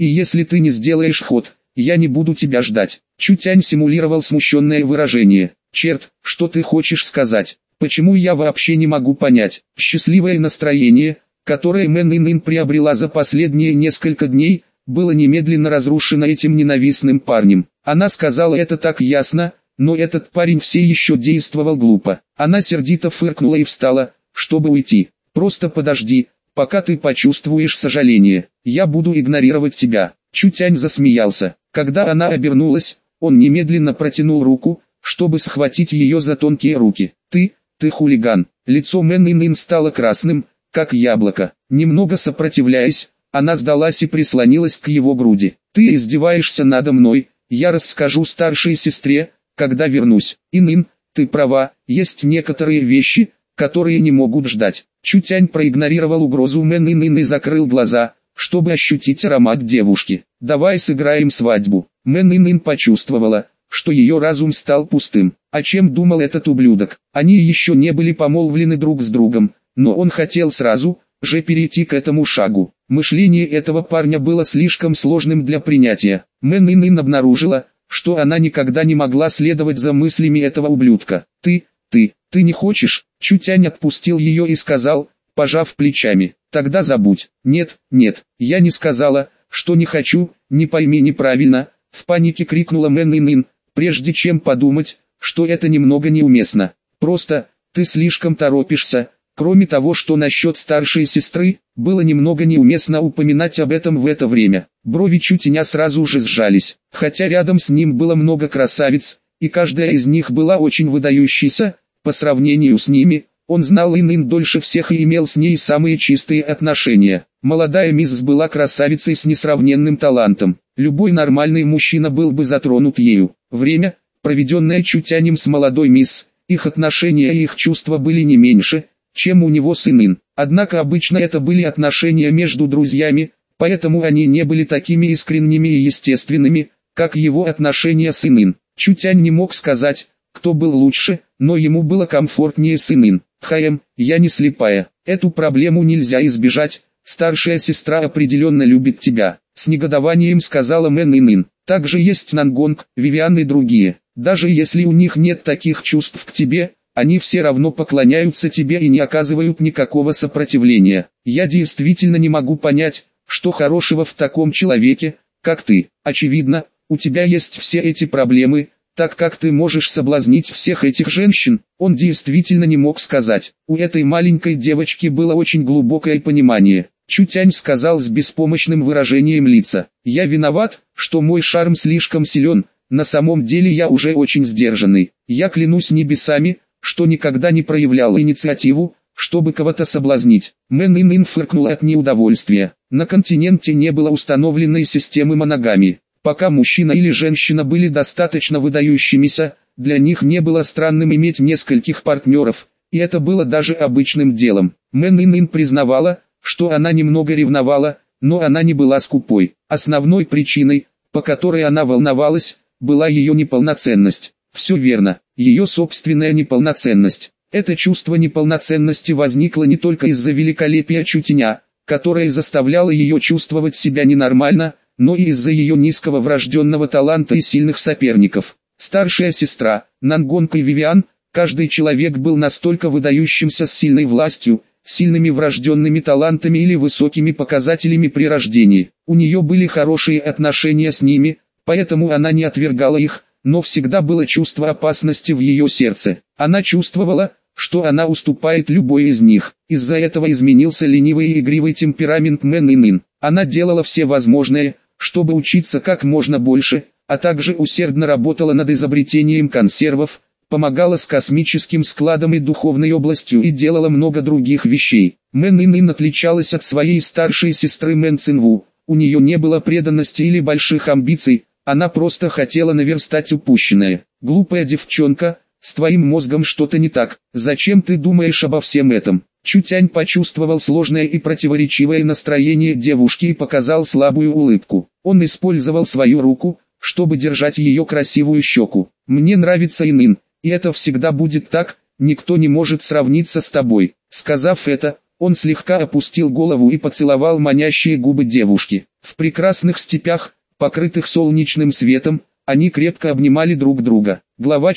И если ты не сделаешь ход, я не буду тебя ждать. Чутянь симулировал смущенное выражение. Черт, что ты хочешь сказать? Почему я вообще не могу понять? Счастливое настроение, которое Мэн Инин приобрела за последние несколько дней, было немедленно разрушено этим ненавистным парнем. Она сказала это так ясно, но этот парень все еще действовал глупо. Она сердито фыркнула и встала, чтобы уйти. Просто подожди, пока ты почувствуешь сожаление. Я буду игнорировать тебя. Чутянь засмеялся. Когда она обернулась, он немедленно протянул руку, чтобы схватить ее за тонкие руки. Ты хулиган. Лицо Мэн Инин стало красным, как яблоко. Немного сопротивляясь, она сдалась и прислонилась к его груди. Ты издеваешься надо мной, я расскажу старшей сестре, когда вернусь. Инин, ты права, есть некоторые вещи, которые не могут ждать. Чутянь проигнорировал угрозу Мэн Инин и закрыл глаза, чтобы ощутить аромат девушки. Давай сыграем свадьбу. Мэн Инин почувствовала, что ее разум стал пустым. О чем думал этот ублюдок? Они еще не были помолвлены друг с другом, но он хотел сразу же перейти к этому шагу. Мышление этого парня было слишком сложным для принятия. Мэн Инин обнаружила, что она никогда не могла следовать за мыслями этого ублюдка. Ты не хочешь? Чутянь отпустил ее и сказал, пожав плечами. Тогда забудь. Нет, я не сказала, что не хочу, не пойми неправильно. В панике крикнула Мэн Инин, прежде чем подумать, что это немного неуместно. Просто, ты слишком торопишься. Кроме того, что насчет старшей сестры, было немного неуместно упоминать об этом в это время. Брови Чутяня сразу же сжались, хотя рядом с ним было много красавиц, и каждая из них была очень выдающейся, по сравнению с ними, он знал Инин дольше всех и имел с ней самые чистые отношения. Молодая мисс была красавицей с несравненным талантом, любой нормальный мужчина был бы затронут ею. Время, проведенное Чутянем с молодой мисс, их отношения и их чувства были не меньше, чем у него с Инин. Однако обычно это были отношения между друзьями, поэтому они не были такими искренними и естественными, как его отношения с Инин. Чутянь не мог сказать, кто был лучше, но ему было комфортнее с Инин. Я не слепая. Эту проблему нельзя избежать. Старшая сестра определенно любит тебя. С негодованием сказала Мэн Инин. Также есть Нангонг, Вивиан и другие. Даже если у них нет таких чувств к тебе, они все равно поклоняются тебе и не оказывают никакого сопротивления. Я действительно не могу понять, что хорошего в таком человеке, как ты. Очевидно, у тебя есть все эти проблемы, так как ты можешь соблазнить всех этих женщин. Он действительно не мог сказать. У этой маленькой девочки было очень глубокое понимание. Чутянь сказал с беспомощным выражением лица. Я виноват, что мой шарм слишком силен, на самом деле я уже очень сдержанный. Я клянусь небесами, что никогда не проявлял инициативу, чтобы кого-то соблазнить. Мэн Инин фыркнул от неудовольствия. На континенте не было установленной системы моногамии. Пока мужчина или женщина были достаточно выдающимися, для них не было странным иметь нескольких партнеров, и это было даже обычным делом. Мэн Инин признавала, что она немного ревновала, но она не была скупой. Основной причиной, по которой она волновалась, была ее неполноценность. Все верно, ее собственная неполноценность. Это чувство неполноценности возникло не только из-за великолепия Чутяня, которое заставляло ее чувствовать себя ненормально, но и из-за ее низкого врожденного таланта и сильных соперников. Старшая сестра, Нангонг и Вивиан, каждый человек был настолько выдающимся с сильной властью, сильными врожденными талантами или высокими показателями при рождении. У нее были хорошие отношения с ними, поэтому она не отвергала их, но всегда было чувство опасности в ее сердце. Она чувствовала, что она уступает любой из них. Из-за этого изменился ленивый и игривый темперамент Мэн Инин. Она делала все возможное, чтобы учиться как можно больше, а также усердно работала над изобретением консервов, помогала с космическим складом и духовной областью и делала много других вещей. Мэн Инин отличалась от своей старшей сестры Мэн Цинву. У нее не было преданности или больших амбиций, она просто хотела наверстать упущенное. Глупая девчонка, с твоим мозгом что-то не так, зачем ты думаешь обо всем этом? Чутянь почувствовал сложное и противоречивое настроение девушки и показал слабую улыбку. Он использовал свою руку, чтобы держать ее красивую щеку. Мне нравится Инин, и это всегда будет так, никто не может сравниться с тобой. Сказав это, он слегка опустил голову и поцеловал манящие губы девушки. В прекрасных степях, покрытых солнечным светом, они крепко обнимали друг друга. Глава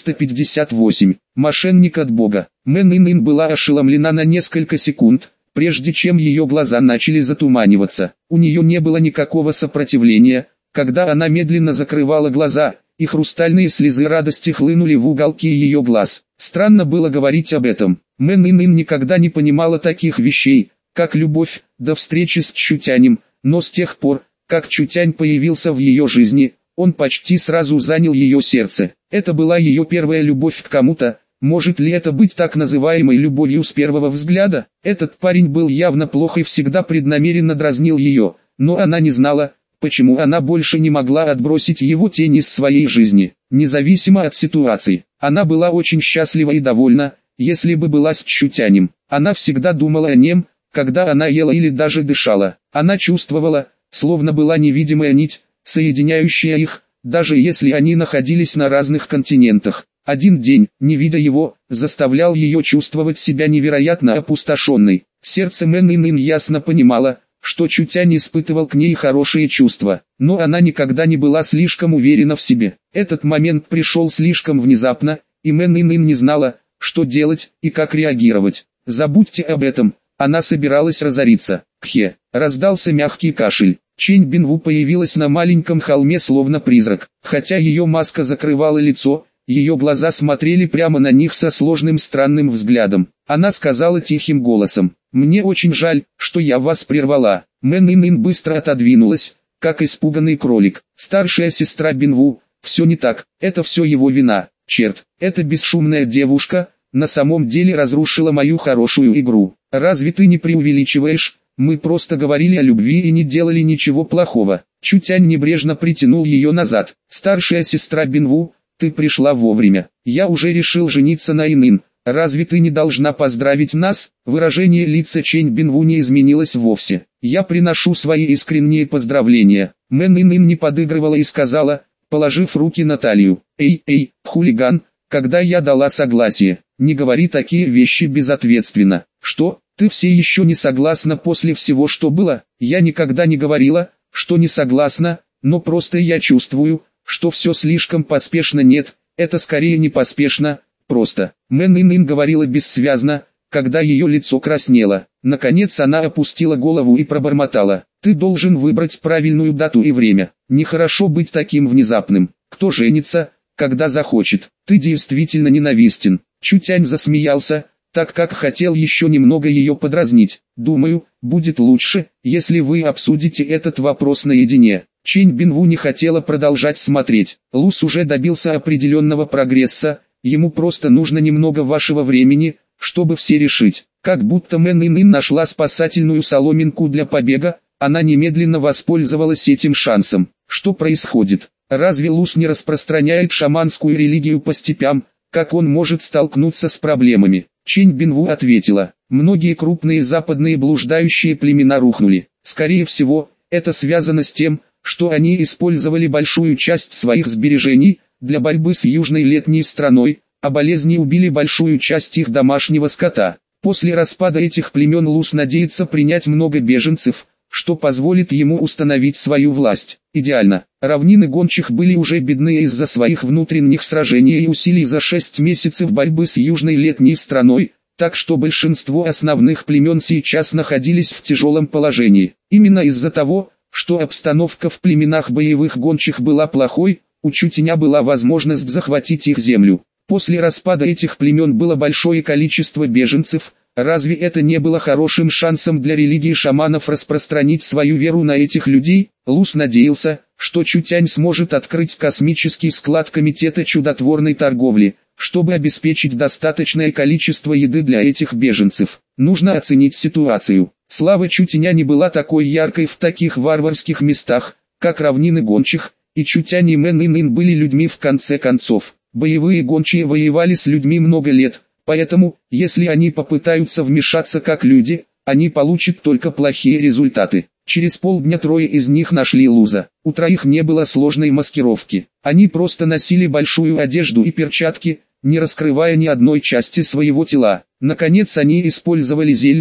458. Мошенник от Бога. Мэн Ин была ошеломлена на несколько секунд, прежде чем ее глаза начали затуманиваться. У нее не было никакого сопротивления, когда она медленно закрывала глаза, и хрустальные слезы радости хлынули в уголки ее глаз. Странно было говорить об этом. Мэн Ин никогда не понимала таких вещей, как любовь, до встречи с Чутянем, но с тех пор, как Чутянь появился в ее жизни, он почти сразу занял ее сердце. Это была ее первая любовь к кому-то. Может ли это быть так называемой любовью с первого взгляда? Этот парень был явно плох и всегда преднамеренно дразнил ее, но она не знала, почему она больше не могла отбросить его тень из своей жизни. Независимо от ситуации, она была очень счастлива и довольна, если бы была с Чутянем. Она всегда думала о нем, когда она ела или даже дышала. Она чувствовала, словно была невидимая нить, соединяющая их, даже если они находились на разных континентах. Один день, не видя его, заставлял ее чувствовать себя невероятно опустошенной. Сердце Мэн Ин ясно понимало, что Чутянь испытывал к ней хорошие чувства, но она никогда не была слишком уверена в себе. Этот момент пришел слишком внезапно, и Мэн Ин не знала, что делать и как реагировать. Забудьте об этом, она собиралась разориться. Кхе, раздался мягкий кашель. Чэнь Бинву появилась на маленьком холме словно призрак. Хотя ее маска закрывала лицо, ее глаза смотрели прямо на них со сложным странным взглядом. Она сказала тихим голосом: «Мне очень жаль, что я вас прервала». Мэн Ин быстро отодвинулась, как испуганный кролик. Старшая сестра Бинву: «Все не так, это все его вина. Черт, эта бесшумная девушка на самом деле разрушила мою хорошую игру. Разве ты не преувеличиваешь? Мы просто говорили о любви и не делали ничего плохого». Чутянь небрежно притянул ее назад. «Старшая сестра Бинву, ты пришла вовремя. Я уже решил жениться на Ин. Разве ты не должна поздравить нас?» Выражение лица Чэнь Бинву не изменилось вовсе. «Я приношу свои искренние поздравления». Мэн Ин не подыгрывала и сказала, положив руки на талию: «Эй, хулиган, когда я дала согласие, не говори такие вещи безответственно». «Что? Ты все еще не согласна после всего, что было?» «Я никогда не говорила, что не согласна, но просто я чувствую, что все слишком поспешно». «Нет, это скорее не поспешно, просто». Мэн Ин говорила бессвязно, когда ее лицо краснело. Наконец она опустила голову и пробормотала: «Ты должен выбрать правильную дату и время. Нехорошо быть таким внезапным. Кто женится, когда захочет? Ты действительно ненавистен». Чутянь засмеялся, так как хотел еще немного ее подразнить. «Думаю, будет лучше, если вы обсудите этот вопрос наедине». Чэнь Бинву не хотела продолжать смотреть. Лус уже добился определенного прогресса, ему просто нужно немного вашего времени, чтобы все решить. Как будто Мэн Ин нашла спасательную соломинку для побега, она немедленно воспользовалась этим шансом. Что происходит? Разве Лус не распространяет шаманскую религию по степям? Как он может столкнуться с проблемами? Чэнь Бинву ответила: многие крупные западные блуждающие племена рухнули. Скорее всего, это связано с тем, что они использовали большую часть своих сбережений для борьбы с южной летней страной, а болезни убили большую часть их домашнего скота. После распада этих племен Лус надеется принять много беженцев, что позволит ему установить свою власть. Идеально. Равнины гончих были уже бедны из-за своих внутренних сражений и усилий за 6 месяцев борьбы с южной летней страной, так что большинство основных племен сейчас находились в тяжелом положении. Именно из-за того, что обстановка в племенах боевых гончих была плохой, у Чутяня была возможность захватить их землю. После распада этих племен было большое количество беженцев. Разве это не было хорошим шансом для религии шаманов распространить свою веру на этих людей? Лус надеялся, что Чутянь сможет открыть космический склад комитета чудотворной торговли, чтобы обеспечить достаточное количество еды для этих беженцев. Нужно оценить ситуацию. Слава Чутяня не была такой яркой в таких варварских местах, как равнины гончих, и Чутянь и Мэн Ин были людьми в конце концов. Боевые гончие воевали с людьми много лет, поэтому, если они попытаются вмешаться как люди, они получат только плохие результаты. Через полдня трое из них нашли Луза. У троих не было сложной маскировки. Они просто носили большую одежду и перчатки, не раскрывая ни одной части своего тела. Наконец они использовали зелье,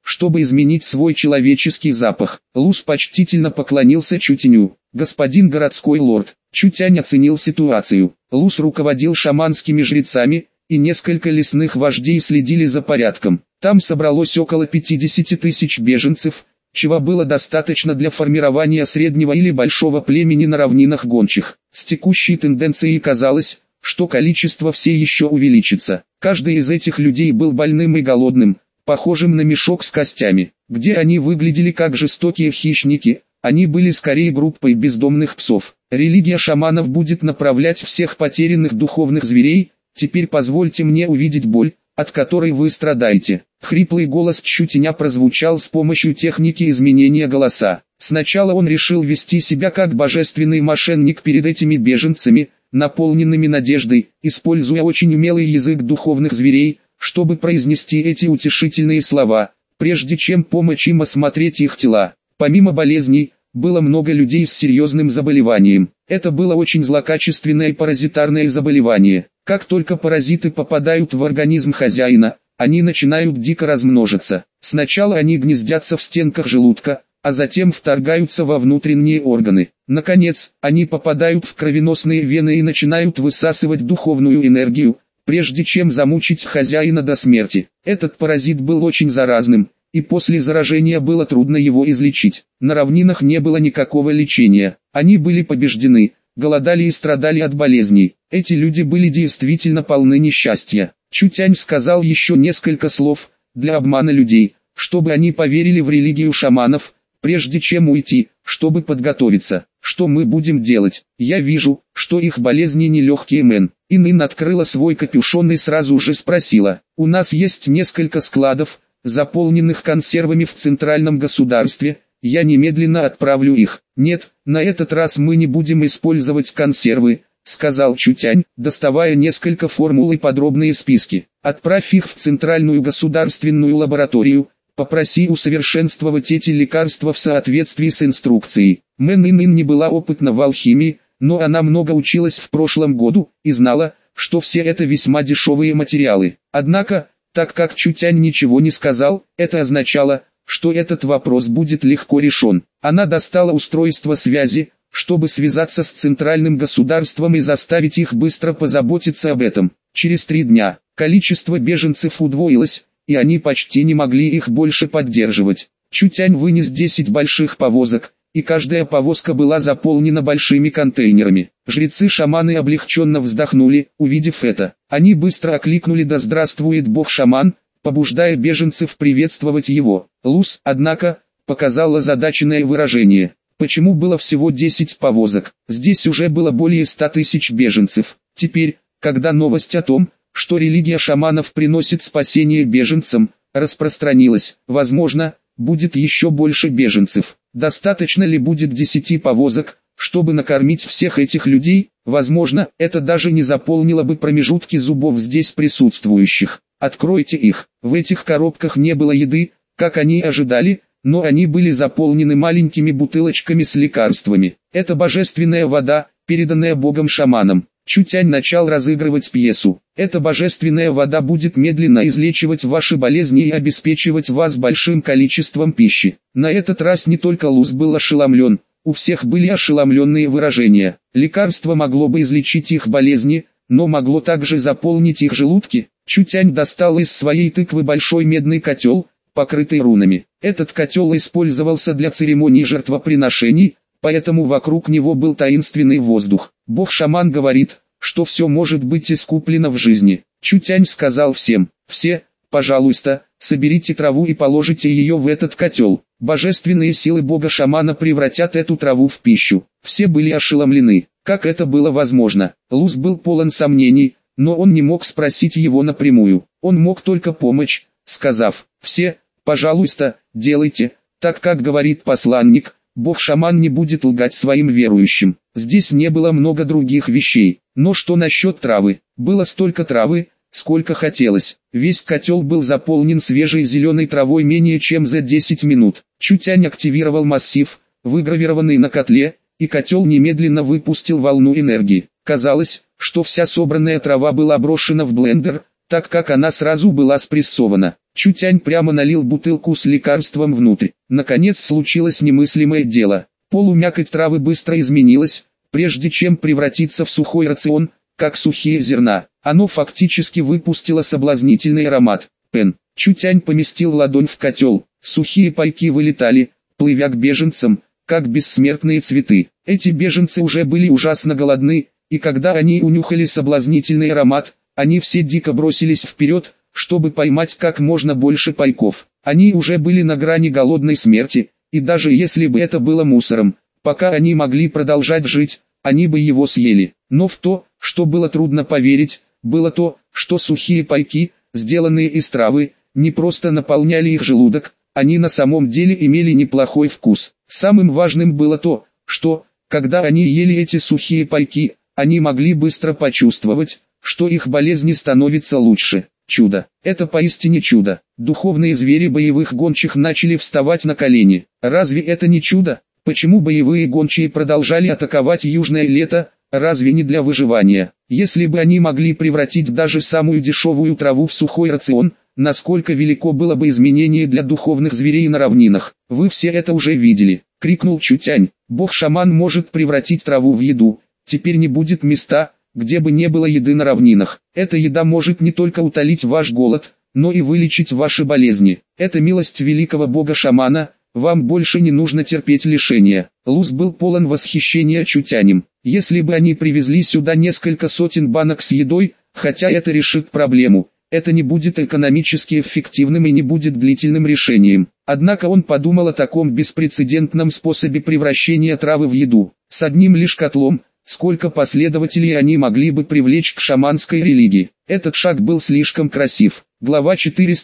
чтобы изменить свой человеческий запах. Лус почтительно поклонился Чутяню. «Господин городской лорд». Чутянь оценил ситуацию. Лус руководил шаманскими жрецами, и несколько лесных вождей следили за порядком. Там собралось около 50 тысяч беженцев, чего было достаточно для формирования среднего или большого племени на равнинах гончих. С текущей тенденцией казалось, что количество все еще увеличится. Каждый из этих людей был больным и голодным, похожим на мешок с костями. Где они выглядели как жестокие хищники, они были скорее группой бездомных псов. Религия шаманов будет направлять всех потерянных духовных зверей. Теперь позвольте мне увидеть боль, от которой вы страдаете. Хриплый голос Чутяня прозвучал с помощью техники изменения голоса. Сначала он решил вести себя как божественный мошенник перед этими беженцами, наполненными надеждой, используя очень умелый язык духовных зверей, чтобы произнести эти утешительные слова, прежде чем помочь им осмотреть их тела. Помимо болезней, было много людей с серьезным заболеванием. Это было очень злокачественное и паразитарное заболевание. Как только паразиты попадают в организм хозяина, они начинают дико размножиться. Сначала они гнездятся в стенках желудка, а затем вторгаются во внутренние органы. Наконец, они попадают в кровеносные вены и начинают высасывать духовную энергию, прежде чем замучить хозяина до смерти. Этот паразит был очень заразным, и после заражения было трудно его излечить. На равнинах не было никакого лечения. Они были побеждены, голодали и страдали от болезней. Эти люди были действительно полны несчастья. Чутянь сказал еще несколько слов для обмана людей, чтобы они поверили в религию шаманов, прежде чем уйти, чтобы подготовиться. Что мы будем делать? Я вижу, что их болезни нелегкие, мэн. Инын открыла свой капюшон и сразу же спросила. У нас есть несколько складов, заполненных консервами в центральном государстве. Я немедленно отправлю их. Нет, на этот раз мы не будем использовать консервы, сказал Чутянь, доставая несколько формул и подробные списки. Отправь их в центральную государственную лабораторию. Попроси усовершенствовать эти лекарства в соответствии с инструкцией. Мэн Инын не была опытна в алхимии, но она много училась в прошлом году и знала, что все это весьма дешевые материалы. Однако, так как Чутянь ничего не сказал, это означало, что этот вопрос будет легко решен. Она достала устройство связи, чтобы связаться с центральным государством и заставить их быстро позаботиться об этом. Через 3 дня количество беженцев удвоилось, и они почти не могли их больше поддерживать. Чутянь вынес 10 больших повозок, и каждая повозка была заполнена большими контейнерами. Жрецы-шаманы облегченно вздохнули, увидев это. Они быстро окликнули «Да здравствует Бог-шаман», побуждая беженцев приветствовать его. Лус, однако, показал озадаченное выражение. Почему было всего 10 повозок? Здесь уже было более 100 тысяч беженцев. Теперь, когда новость о том, что религия шаманов приносит спасение беженцам, распространилась, возможно, будет еще больше беженцев. Достаточно ли будет 10 повозок, чтобы накормить всех этих людей? Возможно, это даже не заполнило бы промежутки зубов здесь присутствующих. Откройте их. В этих коробках не было еды, как они ожидали, но они были заполнены маленькими бутылочками с лекарствами. Это божественная вода, переданная богом-шаманом. Чутянь начал разыгрывать пьесу. Эта божественная вода будет медленно излечивать ваши болезни и обеспечивать вас большим количеством пищи. На этот раз не только Лус был ошеломлен, у всех были ошеломленные выражения. Лекарство могло бы излечить их болезни, но могло также заполнить их желудки. Чутянь достал из своей тыквы большой медный котел, покрытый рунами. Этот котел использовался для церемоний жертвоприношений, поэтому вокруг него был таинственный воздух. Бог-шаман говорит, что все может быть искуплено в жизни. Чутянь сказал всем: все, пожалуйста, соберите траву и положите ее в этот котел. Божественные силы бога-шамана превратят эту траву в пищу. Все были ошеломлены. Как это было возможно? Лус был полон сомнений, но он не мог спросить его напрямую. Он мог только помочь, сказав: все, пожалуйста, делайте, так как говорит посланник. Бог-шаман не будет лгать своим верующим. Здесь не было много других вещей. Но что насчет травы? Было столько травы, сколько хотелось. Весь котел был заполнен свежей зеленой травой менее чем за 10 минут. Чутянь активировал массив, выгравированный на котле, и котел немедленно выпустил волну энергии. Казалось, что вся собранная трава была брошена в блендер, так как она сразу была спрессована. Чутянь прямо налил бутылку с лекарством внутрь. Наконец случилось немыслимое дело. Полумякоть травы быстро изменилась, прежде чем превратиться в сухой рацион, как сухие зерна. Оно фактически выпустило соблазнительный аромат. Пен. Чутянь поместил ладонь в котел. Сухие пайки вылетали, плывя к беженцам, как бессмертные цветы. Эти беженцы уже были ужасно голодны, и когда они унюхали соблазнительный аромат, они все дико бросились вперед, чтобы поймать как можно больше пайков. Они уже были на грани голодной смерти, и даже если бы это было мусором, пока они могли продолжать жить, они бы его съели. Но в то, что было трудно поверить, было то, что сухие пайки, сделанные из травы, не просто наполняли их желудок, они на самом деле имели неплохой вкус. Самым важным было то, что, когда они ели эти сухие пайки, они могли быстро почувствовать, что их болезни становятся лучше. Чудо. Это поистине чудо. Духовные звери боевых гончих начали вставать на колени. Разве это не чудо? Почему боевые гончие продолжали атаковать южное лето? Разве не для выживания? Если бы они могли превратить даже самую дешевую траву в сухой рацион, насколько велико было бы изменение для духовных зверей на равнинах. Вы все это уже видели, крикнул Чутянь. Бог-шаман может превратить траву в еду. Теперь не будет места, где бы не было еды на равнинах. Эта еда может не только утолить ваш голод, но и вылечить ваши болезни. Это милость великого бога-шамана, вам больше не нужно терпеть лишения. Лус был полон восхищения Чутянем. Если бы они привезли сюда несколько сотен банок с едой, хотя это решит проблему, это не будет экономически эффективным и не будет длительным решением. Однако он подумал о таком беспрецедентном способе превращения травы в еду. С одним лишь котлом, сколько последователей они могли бы привлечь к шаманской религии. Этот шаг был слишком красив. Глава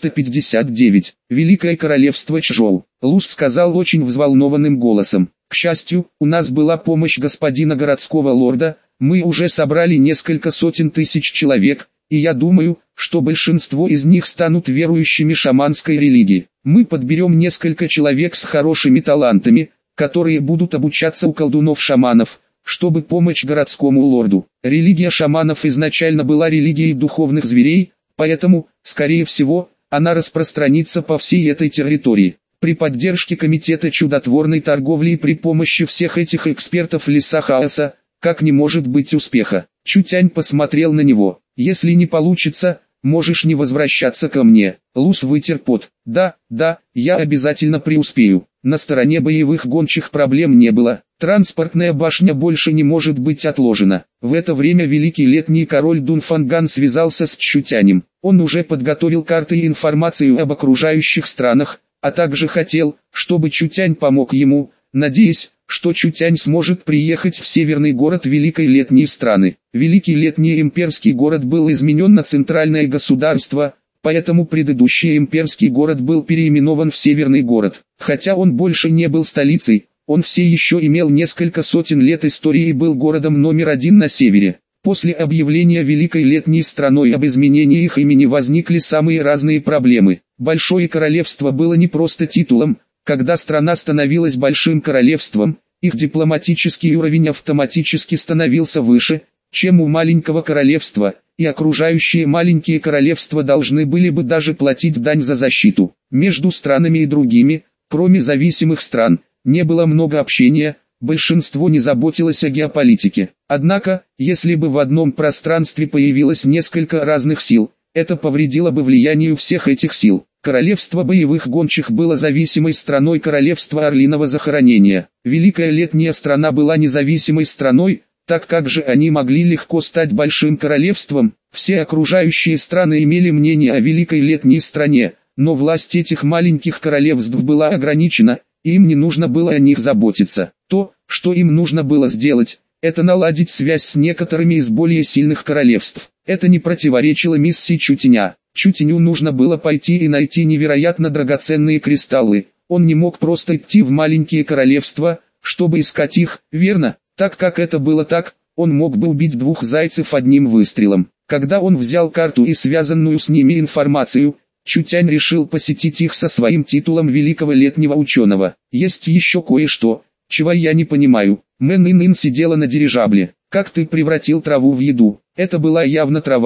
459. Великое королевство Чжоу. Лус сказал очень взволнованным голосом. К счастью, у нас была помощь господина городского лорда, мы уже собрали несколько сотен тысяч человек, и я думаю, что большинство из них станут верующими шаманской религии. Мы подберем несколько человек с хорошими талантами, которые будут обучаться у колдунов-шаманов, чтобы помочь городскому лорду. Религия шаманов изначально была религией духовных зверей, поэтому, скорее всего, она распространится по всей этой территории. При поддержке комитета чудотворной торговли и при помощи всех этих экспертов леса хаоса, как не может быть успеха. Чутянь посмотрел на него. Если не получится, можешь не возвращаться ко мне. Лус вытер пот. Да, я обязательно преуспею. На стороне боевых гончих проблем не было. Транспортная башня больше не может быть отложена. В это время великий летний король Дунфанган связался с Чутянем. Он уже подготовил карты и информацию об окружающих странах, а также хотел, чтобы Чутянь помог ему, надеясь, что Чутянь сможет приехать в северный город Великой Летней страны. Великий Летний имперский город был изменен на центральное государство, поэтому предыдущий имперский город был переименован в Северный город. Хотя он больше не был столицей, он все еще имел несколько сотен лет истории и был городом номер один на севере. После объявления Великой Летней страной об изменении их имени возникли самые разные проблемы. Большое королевство было не просто титулом. Когда страна становилась большим королевством, их дипломатический уровень автоматически становился выше, чем у маленького королевства, и окружающие маленькие королевства должны были бы даже платить дань за защиту. Между странами и другими, кроме зависимых стран, не было много общения, большинство не заботилось о геополитике. Однако, если бы в одном пространстве появилось несколько разных сил, это повредило бы влиянию всех этих сил. Королевство боевых гончих было зависимой страной королевства Орлиного захоронения. Великая Летняя страна была независимой страной, так как же они могли легко стать большим королевством. Все окружающие страны имели мнение о Великой Летней стране, но власть этих маленьких королевств была ограничена, и им не нужно было о них заботиться. То, что им нужно было сделать, это наладить связь с некоторыми из более сильных королевств. Это не противоречило миссии Чутяня. Чутяню нужно было пойти и найти невероятно драгоценные кристаллы. Он не мог просто идти в маленькие королевства, чтобы искать их, верно? Так как это было так, он мог бы убить двух зайцев одним выстрелом. Когда он взял карту и связанную с ними информацию, Чутянь решил посетить их со своим титулом великого летнего ученого. Есть еще кое-что, чего я не понимаю. Мэн Ин сидела на дирижабле. Как ты превратил траву в еду? Это была явно трава,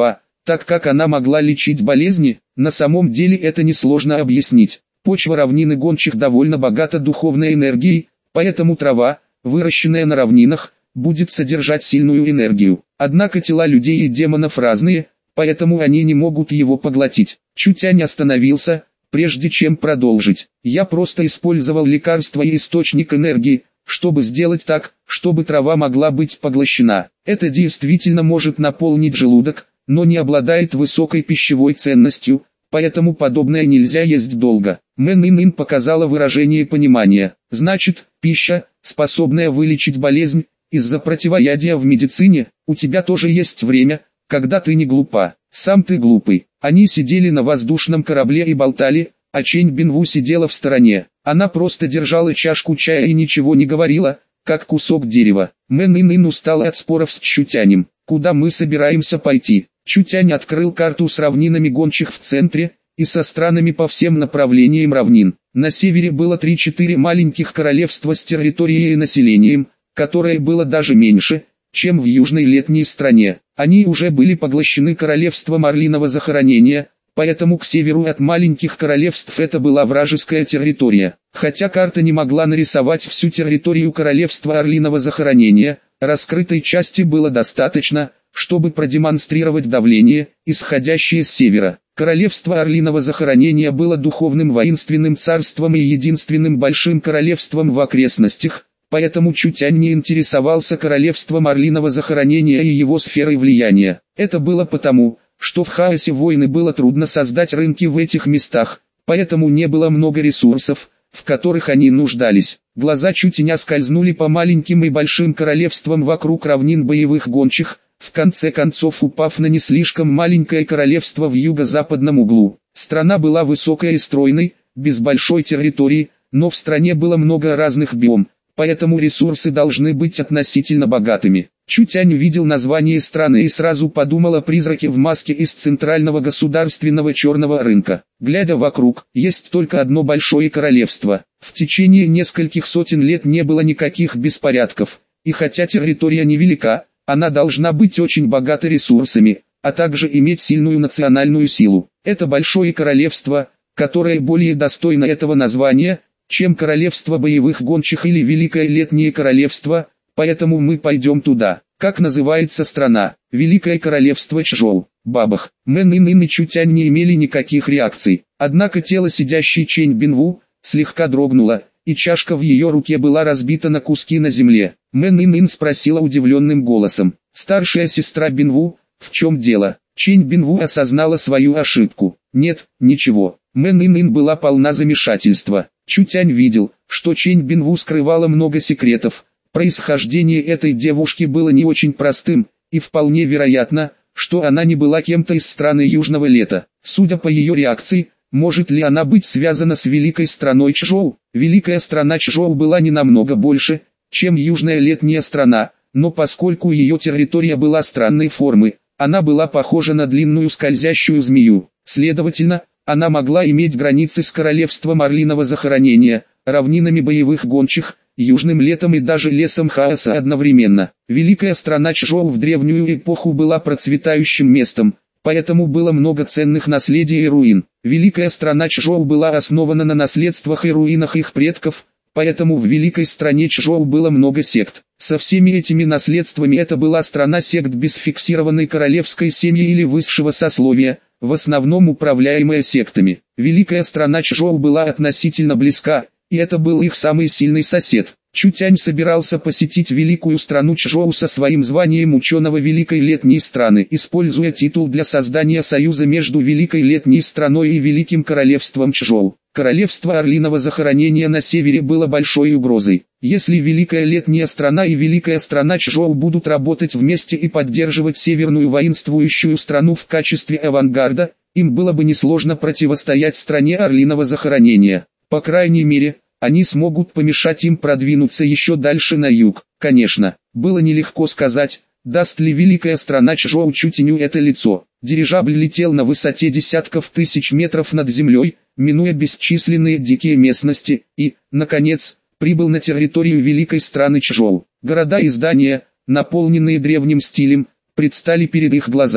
так как она могла лечить болезни, на самом деле это несложно объяснить. Почва равнины гончих довольно богата духовной энергией, поэтому трава, выращенная на равнинах, будет содержать сильную энергию. Однако тела людей и демонов разные, поэтому они не могут его поглотить. Чутянь остановился, прежде чем продолжить. Я просто использовал лекарство и источник энергии, чтобы сделать так, чтобы трава могла быть поглощена. Это действительно может наполнить желудок, но не обладает высокой пищевой ценностью, поэтому подобное нельзя есть долго. Мэн Ин показала выражение понимания. Значит, пища, способная вылечить болезнь, из-за противоядия в медицине, у тебя тоже есть время, когда ты не глупа. Сам ты глупый. Они сидели на воздушном корабле и болтали, а Чэнь Бинву сидела в стороне. Она просто держала чашку чая и ничего не говорила, как кусок дерева. Мэн Ин устала от споров с Чутянем. Куда мы собираемся пойти? Чутянь открыл карту с равнинами гончих в центре, и со странами по всем направлениям равнин. На севере было 3-4 маленьких королевства с территорией и населением, которое было даже меньше, чем в южной летней стране. Они уже были поглощены королевством Орлиного захоронения, поэтому к северу от маленьких королевств это была вражеская территория. Хотя карта не могла нарисовать всю территорию королевства Орлиного захоронения, раскрытой части было достаточно, чтобы продемонстрировать давление, исходящее с севера. Королевство Орлиного захоронения было духовным воинственным царством и единственным большим королевством в окрестностях, поэтому Чутянь не интересовался королевством Орлиного захоронения и его сферой влияния. Это было потому, что в хаосе войны было трудно создать рынки в этих местах, поэтому не было много ресурсов, в которых они нуждались. Глаза Чутяня скользнули по маленьким и большим королевствам вокруг равнин боевых гончих, в конце концов упав на не слишком маленькое королевство в юго-западном углу. Страна была высокой и стройной, без большой территории, но в стране было много разных биом, поэтому ресурсы должны быть относительно богатыми. Чутянь увидел название страны и сразу подумал о призраке в маске из центрального государственного черного рынка. Глядя вокруг, есть только одно большое королевство. В течение нескольких сотен лет не было никаких беспорядков, и хотя территория невелика, она должна быть очень богата ресурсами, а также иметь сильную национальную силу. Это большое королевство, которое более достойно этого названия, чем королевство боевых гончих или Великое Летнее Королевство, поэтому мы пойдем туда. Как называется страна? Великое Королевство Чжоу. Бабах. Мэн Ин и Чутянь не имели никаких реакций. Однако тело сидящей Чэнь Бинву слегка дрогнуло, и чашка в ее руке была разбита на куски на земле. Мэн Ин спросила удивленным голосом. Старшая сестра Бинву, в чем дело? Чэнь Бинву осознала свою ошибку. Нет, ничего. Мэн Ин была полна замешательства. Чутянь видел, что Чэнь Бинву скрывала много секретов. Происхождение этой девушки было не очень простым, и вполне вероятно, что она не была кем-то из страны Южного Лета. Судя по ее реакции, может ли она быть связана с великой страной Чжоу? Великая страна Чжоу была не намного больше, чем Южная Летняя страна, но поскольку ее территория была странной формы, она была похожа на длинную скользящую змею. Следовательно, она могла иметь границы с королевством Орлиного захоронения, равнинами боевых гончих, южным летом и даже лесом хаоса одновременно. Великая страна Чжоу в древнюю эпоху была процветающим местом, поэтому было много ценных наследий и руин. Великая страна Чжоу была основана на наследствах и руинах их предков, поэтому в великой стране Чжоу было много сект. Со всеми этими наследствами это была страна сект без фиксированной королевской семьи или высшего сословия, в основном управляемая сектами. Великая страна Чжоу была относительно близка, и это был их самый сильный сосед. Чутянь собирался посетить великую страну Чжоу со своим званием ученого Великой Летней страны, используя титул для создания союза между Великой Летней страной и Великим Королевством Чжоу. Королевство Орлиного захоронения на севере было большой угрозой. Если Великая Летняя страна и Великая страна Чжоу будут работать вместе и поддерживать северную воинствующую страну в качестве авангарда, им было бы несложно противостоять стране Орлиного захоронения. По крайней мере, они смогут помешать им продвинуться еще дальше на юг. Конечно, было нелегко сказать, даст ли великая страна Чжоу Чутяню это лицо. Дирижабль летел на высоте десятков тысяч метров над землей, минуя бесчисленные дикие местности, и, наконец, прибыл на территорию великой страны Чжоу. Города и здания, наполненные древним стилем, предстали перед их глазами.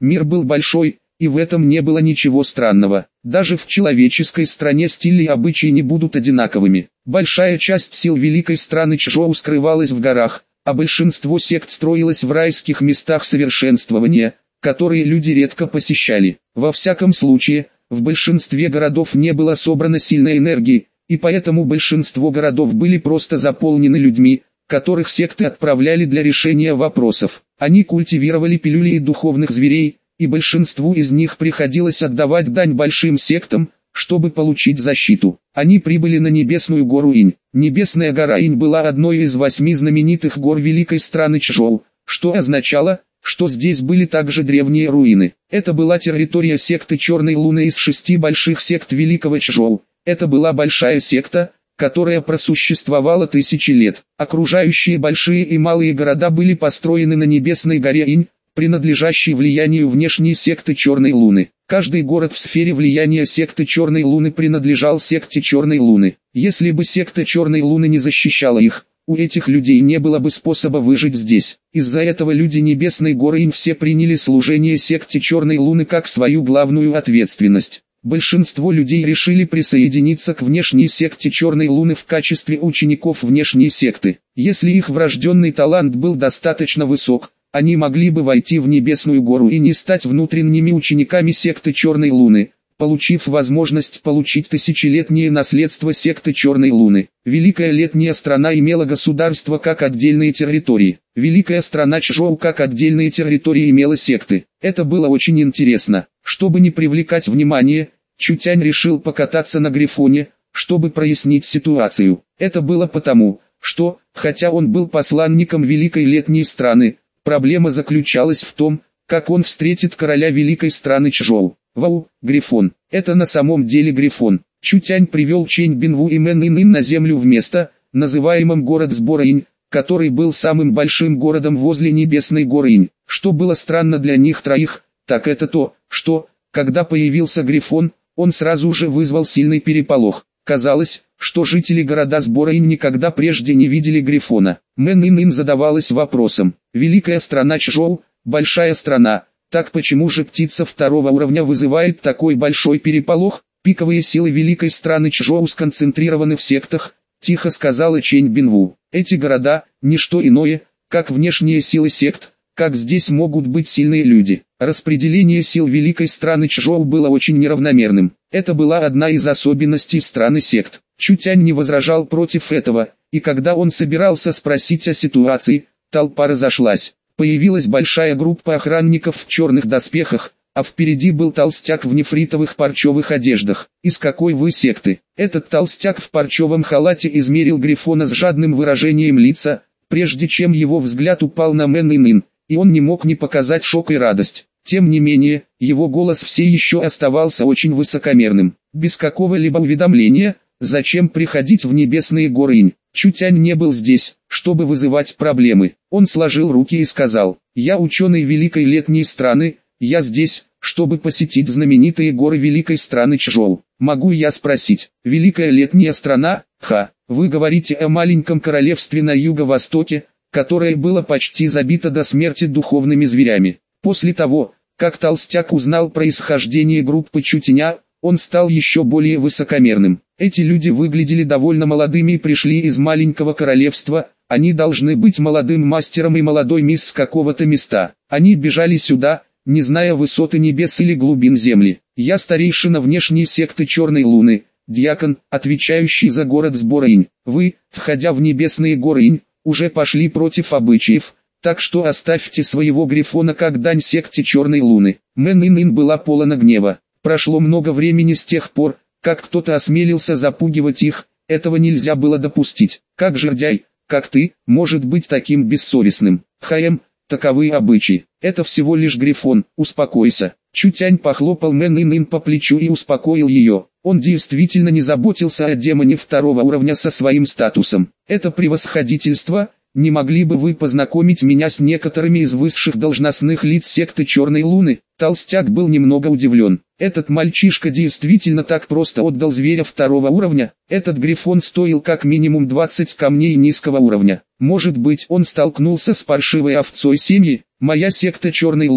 Мир был большой, и в этом не было ничего странного. Даже в человеческой стране стили и обычаи не будут одинаковыми. Большая часть сил великой страны Чжоу скрывалась в горах, а большинство сект строилось в райских местах совершенствования, которые люди редко посещали. Во всяком случае, в большинстве городов не было собрано сильной энергии, и поэтому большинство городов были просто заполнены людьми, которых секты отправляли для решения вопросов. Они культивировали пилюли и духовных зверей, и большинству из них приходилось отдавать дань большим сектам, чтобы получить защиту. Они прибыли на Небесную гору Инь. Небесная гора Инь была одной из 8 знаменитых гор великой страны Чжоу, что означало, что здесь были также древние руины. Это была территория секты Черной Луны из 6 больших сект великого Чжоу. Это была большая секта, которая просуществовала тысячи лет. Окружающие большие и малые города были построены на Небесной горе Инь, принадлежащей влиянию внешней секты Черной Луны. Каждый город в сфере влияния секты Черной Луны принадлежал секте Черной Луны. Если бы секта Черной Луны не защищала их, у этих людей не было бы способа выжить здесь. Из-за этого люди Небесной горы Инь все приняли служение секте Черной Луны как свою главную ответственность. Большинство людей решили присоединиться к внешней секте Черной Луны в качестве учеников внешней секты. Если их врожденный талант был достаточно высок, они могли бы войти в Небесную гору и не стать внутренними учениками секты Черной Луны, получив возможность получить тысячелетнее наследство секты Черной Луны. Великая летняя страна имела государство как отдельные территории. Великая страна Чжоу как отдельные территории имела секты. Это было очень интересно. Чтобы не привлекать внимание, Чутянь решил покататься на Грифоне, чтобы прояснить ситуацию. Это было потому, что, хотя он был посланником великой летней страны, проблема заключалась в том, как он встретит короля великой страны Чжоу. Вау, Грифон. Это на самом деле Грифон. Чутянь привел Чэнь Бинву и Мэн Ин на землю в место, называемом город сбора Инь, который был самым большим городом возле Небесной горы Инь. Что было странно для них троих, так это то, что, когда появился Грифон, он сразу же вызвал сильный переполох. Казалось, что жители города сбора Инь никогда прежде не видели Грифона. Мэн Ин задавалась вопросом: великая страна Чжоу, большая страна, так почему же птица второго уровня вызывает такой большой переполох? Пиковые силы великой страны Чжоу сконцентрированы в сектах, тихо сказала Чэнь Бинву. Эти города – ничто иное, как внешние силы сект, как здесь могут быть сильные люди. Распределение сил великой страны Чжоу было очень неравномерным. Это была одна из особенностей страны сект. Чутянь не возражал против этого, и когда он собирался спросить о ситуации, толпа разошлась. Появилась большая группа охранников в черных доспехах, а впереди был толстяк в нефритовых парчевых одеждах. «Из какой вы секты?» Этот толстяк в парчевом халате измерил Грифона с жадным выражением лица, прежде чем его взгляд упал на Мэн Ин, и он не мог не показать шок и радость. Тем не менее, его голос все еще оставался очень высокомерным. Без какого-либо уведомления, зачем приходить в Небесные горы Инь? Чутянь не был здесь, чтобы вызывать проблемы. Он сложил руки и сказал: «Я ученый великой летней страны, я здесь, чтобы посетить знаменитые горы великой страны Чжоу. Могу я спросить, великая летняя страна, вы говорите о маленьком королевстве на юго-востоке, которое было почти забито до смерти духовными зверями?» После того, как толстяк узнал происхождение группы Чутяня, он стал еще более высокомерным. Эти люди выглядели довольно молодыми и пришли из маленького королевства, они должны быть молодым мастером и молодой мисс с какого-то места. Они бежали сюда, не зная высоты небес или глубин земли. Я старейшина внешней секты Черной Луны, диакон, отвечающий за город сбора Инь. Вы, входя в Небесные горы Инь, уже пошли против обычаев, так что оставьте своего Грифона как дань секте Черной Луны. Мэн Ин была полна гнева. Прошло много времени с тех пор, как кто-то осмелился запугивать их, этого нельзя было допустить. Как жердяй, как ты, может быть таким бессовестным? Таковы обычаи. Это всего лишь Грифон, успокойся. Чутянь похлопал Мэн Ин по плечу и успокоил ее. Он действительно не заботился о демоне второго уровня со своим статусом. Это превосходительство. Не могли бы вы познакомить меня с некоторыми из высших должностных лиц секты Черной Луны? Толстяк был немного удивлен. Этот мальчишка действительно так просто отдал зверя второго уровня? Этот Грифон стоил как минимум 20 камней низкого уровня. Может быть, он столкнулся с паршивой овцой семьи? Моя секта Черной Луны,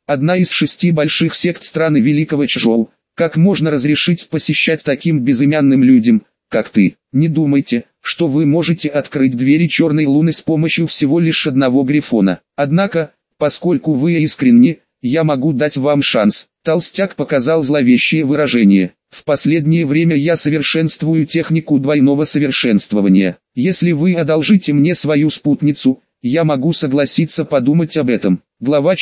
одна из 6 больших сект страны Великого Чжоу. Как можно разрешить посещать таким безымянным людям, как ты? Не думайте, что вы можете открыть двери Черной Луны с помощью всего лишь одного грифона. Однако, поскольку вы искренни, я могу дать вам шанс. Толстяк показал зловещее выражение. В последнее время я совершенствую технику двойного совершенствования. Если вы одолжите мне свою спутницу, я могу согласиться подумать об этом. Глава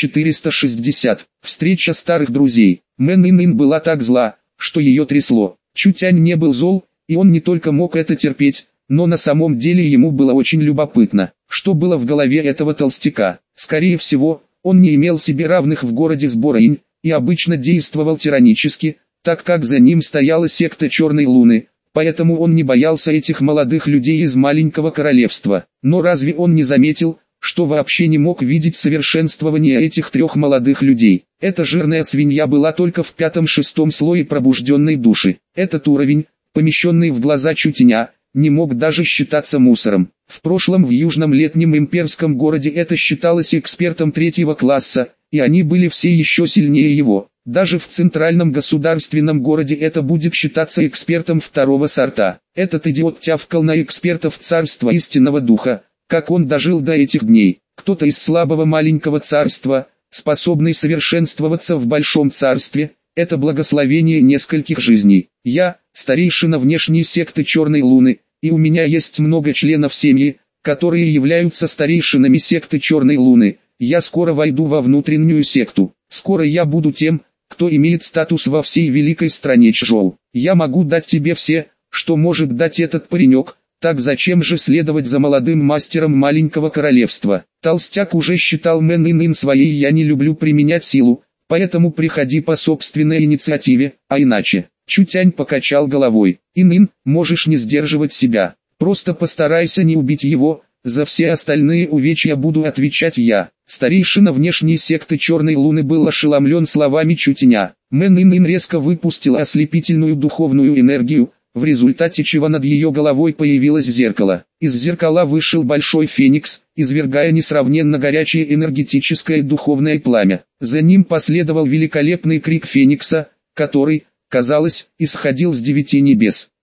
460. Встреча старых друзей. Мэн Ин была так зла, что ее трясло. Чутянь не был зол, и он не только мог это терпеть, но на самом деле ему было очень любопытно, что было в голове этого толстяка. Скорее всего, он не имел себе равных в городе Сборинь, и обычно действовал тиранически, так как за ним стояла секта Черной Луны, поэтому он не боялся этих молодых людей из маленького королевства. Но разве он не заметил, что вообще не мог видеть совершенствование этих 3 молодых людей? Эта жирная свинья была только в 5-6 слое пробужденной души. Этот уровень, помещенный в глаза Чутяня, не мог даже считаться мусором. В прошлом в южном летнем имперском городе это считалось экспертом 3-го класса, и они были все еще сильнее его. Даже в центральном государственном городе это будет считаться экспертом 2-го сорта. Этот идиот тявкал на экспертов царства истинного духа. Как он дожил до этих дней? Кто-то из слабого маленького царства, способный совершенствоваться в большом царстве, это благословение нескольких жизней. Я, старейшина внешней секты Черной Луны, и у меня есть много членов семьи, которые являются старейшинами секты Черной Луны. Я скоро войду во внутреннюю секту. Скоро я буду тем, кто имеет статус во всей великой стране Чжоу. Я могу дать тебе все, что может дать этот паренек. Так зачем же следовать за молодым мастером маленького королевства? Толстяк уже считал Мэн Ин своей. Я не люблю применять силу, поэтому приходи по собственной инициативе, а иначе. Чутянь покачал головой. Ин, можешь не сдерживать себя. Просто постарайся не убить его, за все остальные увечья буду отвечать я. Старейшина внешней секты Черной Луны был ошеломлен словами Чутяня. Мэн Ин резко выпустила ослепительную духовную энергию, в результате чего над ее головой появилось зеркало. Из зеркала вышел большой феникс, извергая несравненно горячее энергетическое духовное пламя. За ним последовал великолепный крик феникса, который, казалось, исходил с 9 небес.